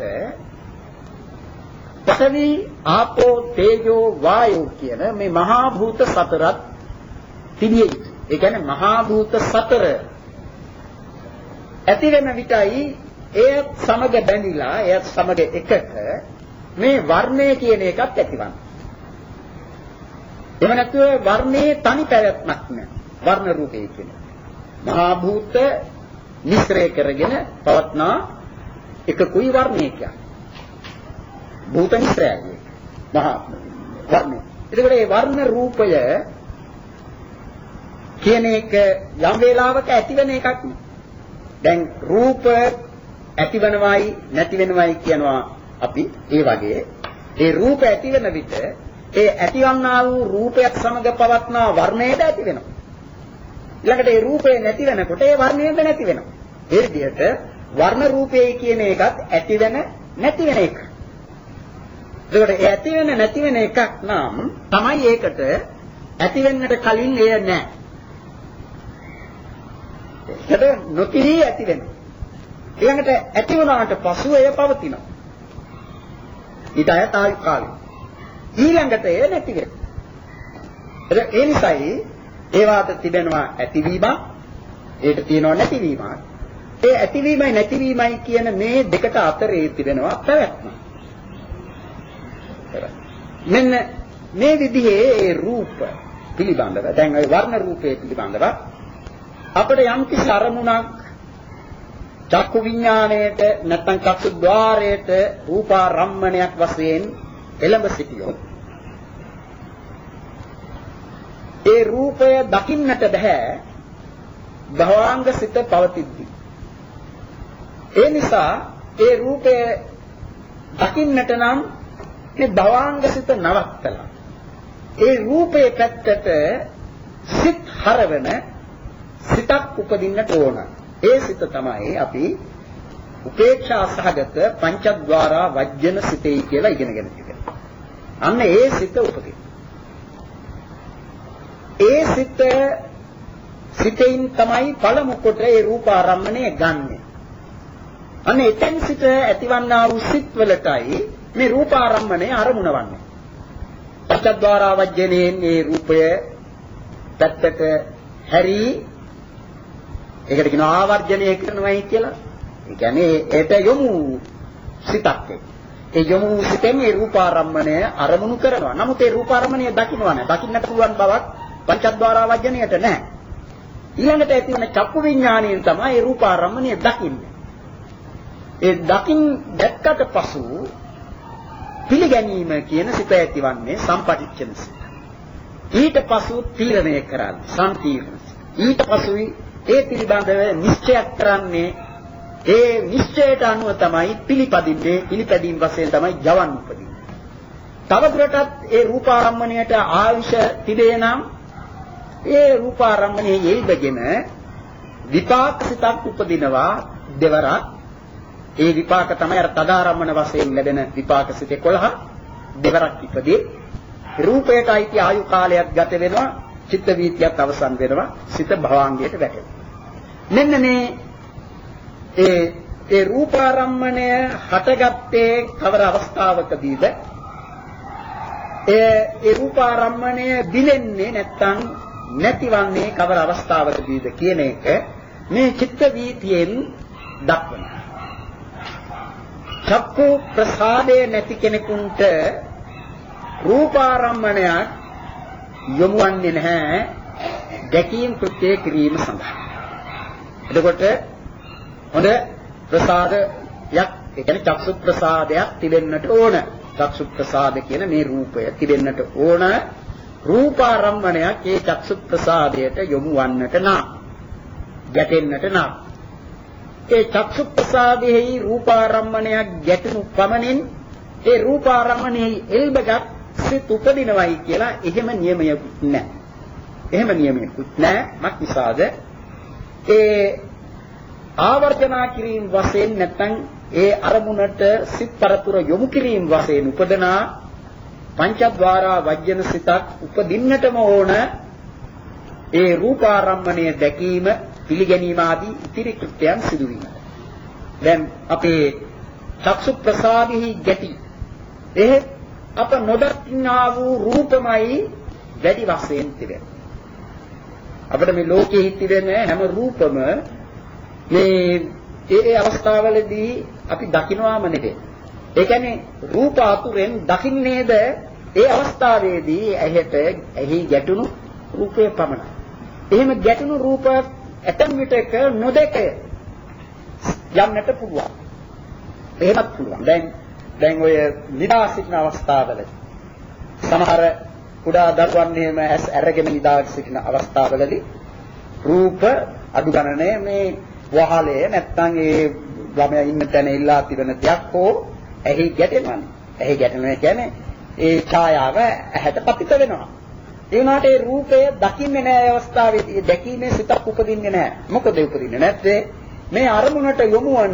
S1: පඨවි, ආපෝ, තේජෝ, වායෝ කියන මේ මහා භූත සතරත් තිබිය යුතුයි. ඒ කියන්නේ මහා භූත සතර ඇති වෙන විටයි ඒ සමග බැඳිලා, ඒ සමග එකට මේ වර්ණය කියන එකත් ඇතිවන්නේ. එහෙම නැත්නම් වර්ණයේ තනි පැවැත්මක් නෑ. වර්ණ රූපේ කියන්නේ. මහා භූත මිශ්‍රය කරගෙන පවත්නා එකකුයි වර්ණය කියන්නේ. භූත මිශ්‍රයයි. මහා වර්ණය. එතකොට මේ වර්ණ රූපය කියන එක යම් වේලාවක ඇති වෙන එකක් නේ. දැන් රූප ඇති වෙනවයි නැති වෙනවයි කියනවා අපි. ඒ වගේ ඒ රූප ඇති වෙන විට ඒ ඇතිවන්නා වූ රූපයක් සමග පවත්නා වර්ණයද ඇති වෙනවා. ඊළඟට ඒ රූපේ නැති වෙනකොට ඒ වර්ණයද නැති වෙනවා. ඒ විදිහට වර්ණ රූපේ කියන එකත් ඇති වෙන නැති වෙන එක. ඒකට ඒ ඇති වෙන නැති වෙන එකක් නම් තමයි ඒකට ඇති වෙන්නට කලින් එය නැහැ. ඒකට නොකිරී ඇති වෙනවා. ඊළඟට ඇති වුණාට පසු එය පවතිනවා. ඊට අයත් ආයු කාලය. ඊළඟට එය නැති වෙනවා. ඒ නිසායි ඒවාට තිබෙනවා ඇතිවීමක්, ඒකට තියෙනවා නැතිවීමක්. ඒ ඇතිවීමයි නැතිවීමයි කියන මේ දෙකට අතරේ තිබෙනවා පැවැත්ම. මෙන්න මේ විදිහේ ඒ රූප පිළිබඳව දැන් ඒ වර්ණ රූපේ පිළිබඳව අපිට යම් කිසි අරමුණක් චක්කු විඥාණයට නැත්නම් චක්කු ద్వාරයට රූපාරම්මණයක් වශයෙන් එළඹ සිටියොත් ඒ රූපය දකින්නට බෑ භවාංග සිත පවතිද්දී. ඒ නිසා ඒ රූපය දකින්නට නම් මේ භවාංග සිත නවත්තලා ඒ රූපයේ පැත්තට සිත් හරවන සිතක් උපදින්නට ඕන. ඒ සිත තමයි අපි උපේක්ෂා සහගත පංචද්වාරා වජ්ජන සිතේ කියලා ඉගෙනගෙන තිබෙනවා. අන්න ඒ සිත උපදින. ඒ සිත සිතෙන් තමයි පළමු කොට ඒ රූපාරම්මණය ගන්නෙ. අන්න එතෙන් සිට ඇතිවන්නා වූ සිත් වලටයි මේ රූපාරම්මණය අරමුණ වන්නේ. පංචද්වාරා වජ්ජනයෙන් ඒ රූපය පැත්තට හැරී ඒකට කියනවා ආවර්ජනය කරනවායි කියලා. ඒ කියන්නේ ඒට යොමු සිතක්. ඒ යොමු සිතෙන් ඒ රූපාරම්මණය අරමුණු කරනවා. නමුත් ඒ රූපාරම්මණය දකින්නවා නෑ. දකින්නට පුළුවන් බවක් පංචද්වාරා වජ්ජනයට නැහැ. ඊළඟට ඇතිවන චක්කු විඥාණයෙන් තමයි ඒ රූපාරම්මණය දකින්නේ. ඒ දකින් දැක්කට පසු පිළිගැනීම කියන සිත ඇතිවන්නේ සම්පටිච්ඡන සිත. ඊට පසු තීරණය කරන්නේ සම්පීර්ණ. ඊට පසුයි ඒ පිළිබඳව නිශ්චය කරන්නේ ඒ නිශ්චයට අනුව තමයි පිළිපදින්නේ. පිළිපැදීම් වශයෙන් තමයි ජවන් උපදින්නේ. තවදුරටත් ඒ රූපාරම්මණයට ආවිෂ තිබේ නම් ඒ රූපාරම්මණයේ යෙල්බගෙන විපාක සිතක් උපදිනවා දෙවරක්. ඒ විපාක තමයි අර තදාරම්මන වශයෙන් ලැබෙන විපාක සිත එකොළහ දෙවරක් ඉපදී රූපයට අයිති ආයු කාලයක් ගත වෙනවා. චිත්ත වීතියක් අවසන් වෙනවා. සිත භවාංගයට වැටෙනවා. මෙන්න මේ ඒ ඒ රූපාරම්මණය හටගත්තේ කවර අවස්ථාවකදීද? ඒ ඒ රූපාරම්මණය දිලෙන්නේ නැත්තම් නැතිවන්නේ කවර අවස්ථාවකදීද කියන එක මේ චිත්ත වීතියෙන් දක්වනවා. චක්කු ප්‍රසාදේ නැති කෙනෙකුට රූපාරම්මණයක් යොමු වන්නේ නැහැ දැකීම් කෘත්‍ය කිරීම සඳහා. එතකොට හොඳ ප්‍රසාදයක් ඒ කියන්නේ චක්සු ප්‍රසාදයක් තිබෙන්නට ඕන. චක්සු ප්‍රසාද කියන මේ රූපය තිබෙන්නට ඕන. රූපාරම්මණයක් ඒ චක්සු ප්‍රසාදයට යොමු වන්නට නම් ගැටෙන්නට නම් ඒ චක්සු ප්‍රසාදෙහි රූපාරම්මණයක් ගැටුණු පමණින් ඒ රූපාරම්මණයෙහි එල්බගත් සිත උපදිනවයි කියලා එහෙම නියමයක් නැහැ. එහෙම නියමයක්වත් නැහැ. මක් නිසාද? ඒ ආවර්ජනා කිරීම වශයෙන් නැත්නම් ඒ අරමුණට සිත් පරතුර යොමු කිරීම වශයෙන් උපදනා පංචද්වාරා වජ්ජන සිතක් උපදින්නටම ඕන. ඒ රූපාරම්මණය දැකීම පිළිගැනීම ආදී ඉතිරි කෘත්‍යයන් සිදු වීම. දැන් අපේ චක්සු ප්‍රසාදෙහි ගැටි එහෙ අප නොදක්නා වූ රූපමයි වැඩි වශයෙන් තිබෙනවා. අපිට මේ ලෝකයේ තිබෙන හැම රූපම මේ ඒ ඒ අවස්ථාවලදී අපි දකින්නවාම නෙවේ. ඒ කියන්නේ රූප අතුරෙන් දකින්නේද ඒ අවස්ථාවේදී ඇහෙට එහි ගැටුණු රූපය පමණයි. එහෙම ගැටුණු රූප ඇතම් විටක නොදක යන්නට පුළුවන්. එහෙමත් පුළුවන්. දැන් දැන් ඔය නිදා සිටින අවස්ථාවලදී සමහර කුඩා දරුවන් එහෙම ඇස් අරගෙන නිදා සිටින අවස්ථාවලදී රූප අඩු ගණනේ මේ වහලේ නැත්තම් ඒ ළමයා ඉන්න තැන ඉල්ලා තිබෙන දෙයක් හෝ ඇහි ගැටෙනවානේ. ඇහි ගැටෙනවා කියන්නේ ඒ ඡායාව ඇහැට පතිත වෙනවා. ඒ වුණාට ඒ රූපය දකින්නේ නැහැ අවස්ථාවේදී දැකීමේ සිතක් උපදින්නේ නැහැ. මොකද උපදින්නේ නැත්තේ මේ අරමුණට යොමු වන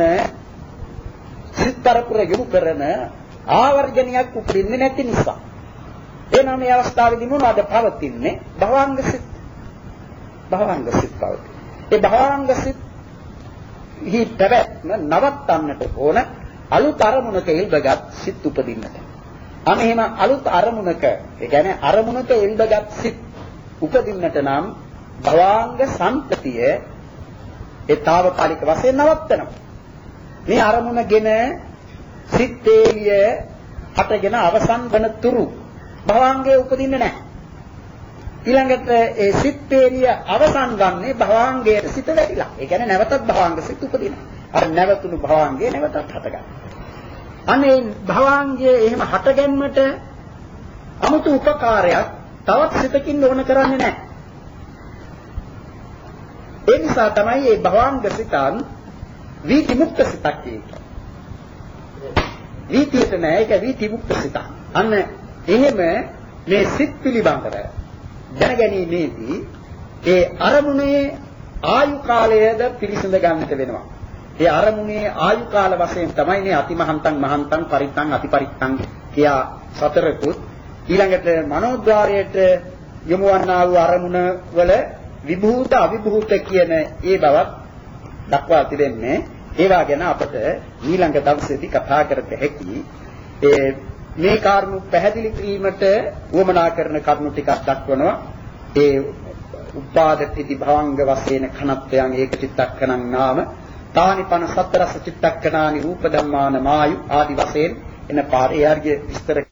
S1: සිතරපුර යොමු කරන ආවර්ජනයක් උපදින්නේ නැති නිසා. එනම් මේ අවස්ථාවේදී මොනවද පවතින්නේ? භවංග සිත්. භවංග සිත් පවතී. ඒ භවංග සිත් හි පැවැත්ම නවත්තන්නට ඕන අලුත් අරමුණක ඉල්බගත් සිත් උපදින්නට. අන්න එහෙම අලුත් අරමුණක ඒ කියන්නේ අරමුණක ඉල්බගත් සිත් උපදින්නට නම් භවංග සම්පතිය ඒ తాවකාලික වශයෙන් නවත්තනවා. මේ අරමුණගෙන සිත්තේලිය හටගෙන අවසන් වන තුරු භවංගයේ උපදින්නේ නැහැ. ඊළඟට ඒ සිත්තේලිය අවසන් ගන්නේ භවංගයේ සිත වැටිලා. ඒ කියන්නේ නැවතත් භවංග සිත් උපදිනවා. අර නැවතුණු භවංගයේ නැවතත් හටගන්නවා. අනේ භවංගයේ එහෙම හටගැන්මට 아무තු උපකාරයක් තවත් සිතකින් ඕන කරන්නේ නැහැ. ඒ නිසා තමයි මේ භවංග සිතන් වීති මුක්ත සිතක් කියන්නේ. වීතියට නෑ ඒක වීති මුක්ත සිතක්. අන්න එහෙම මේ සිත් පිළිබඳව දැනගැනීමේදී ඒ අරමුණේ ආයු කාලයද පිළිසඳ ගන්නට වෙනවා. ඒ අරමුණේ ආයු කාල වශයෙන් තමයි මේ අතිමහන්තං මහන්තං පරිත්තං අතිපරිත්තං කියා සතරකුත් ඊළඟට මනෝද්වාරයට යොමු වන්නා වූ අරමුණ වල විභූත අවිභූත කියන ඒ බවත් දක්වා තිබෙන්නේ. ඒවා ගැන අපට ඊළඟ දවසේදී කතා කරත හැකි. ඒ මේ කාරණු පැහැදිලි කිරීමට උවමනා කරන කරුණු ටිකක් දක්වනවා. ඒ උපාදපිති භවංග වශයෙන් කනත්වයන් ඒක චිත්තක්කණං නාම තානි පන සතරස චිත්තක්කණානි රූප ධම්මාන මායු ආදි වශයෙන් එන පාරේ යර්ගය විස්තර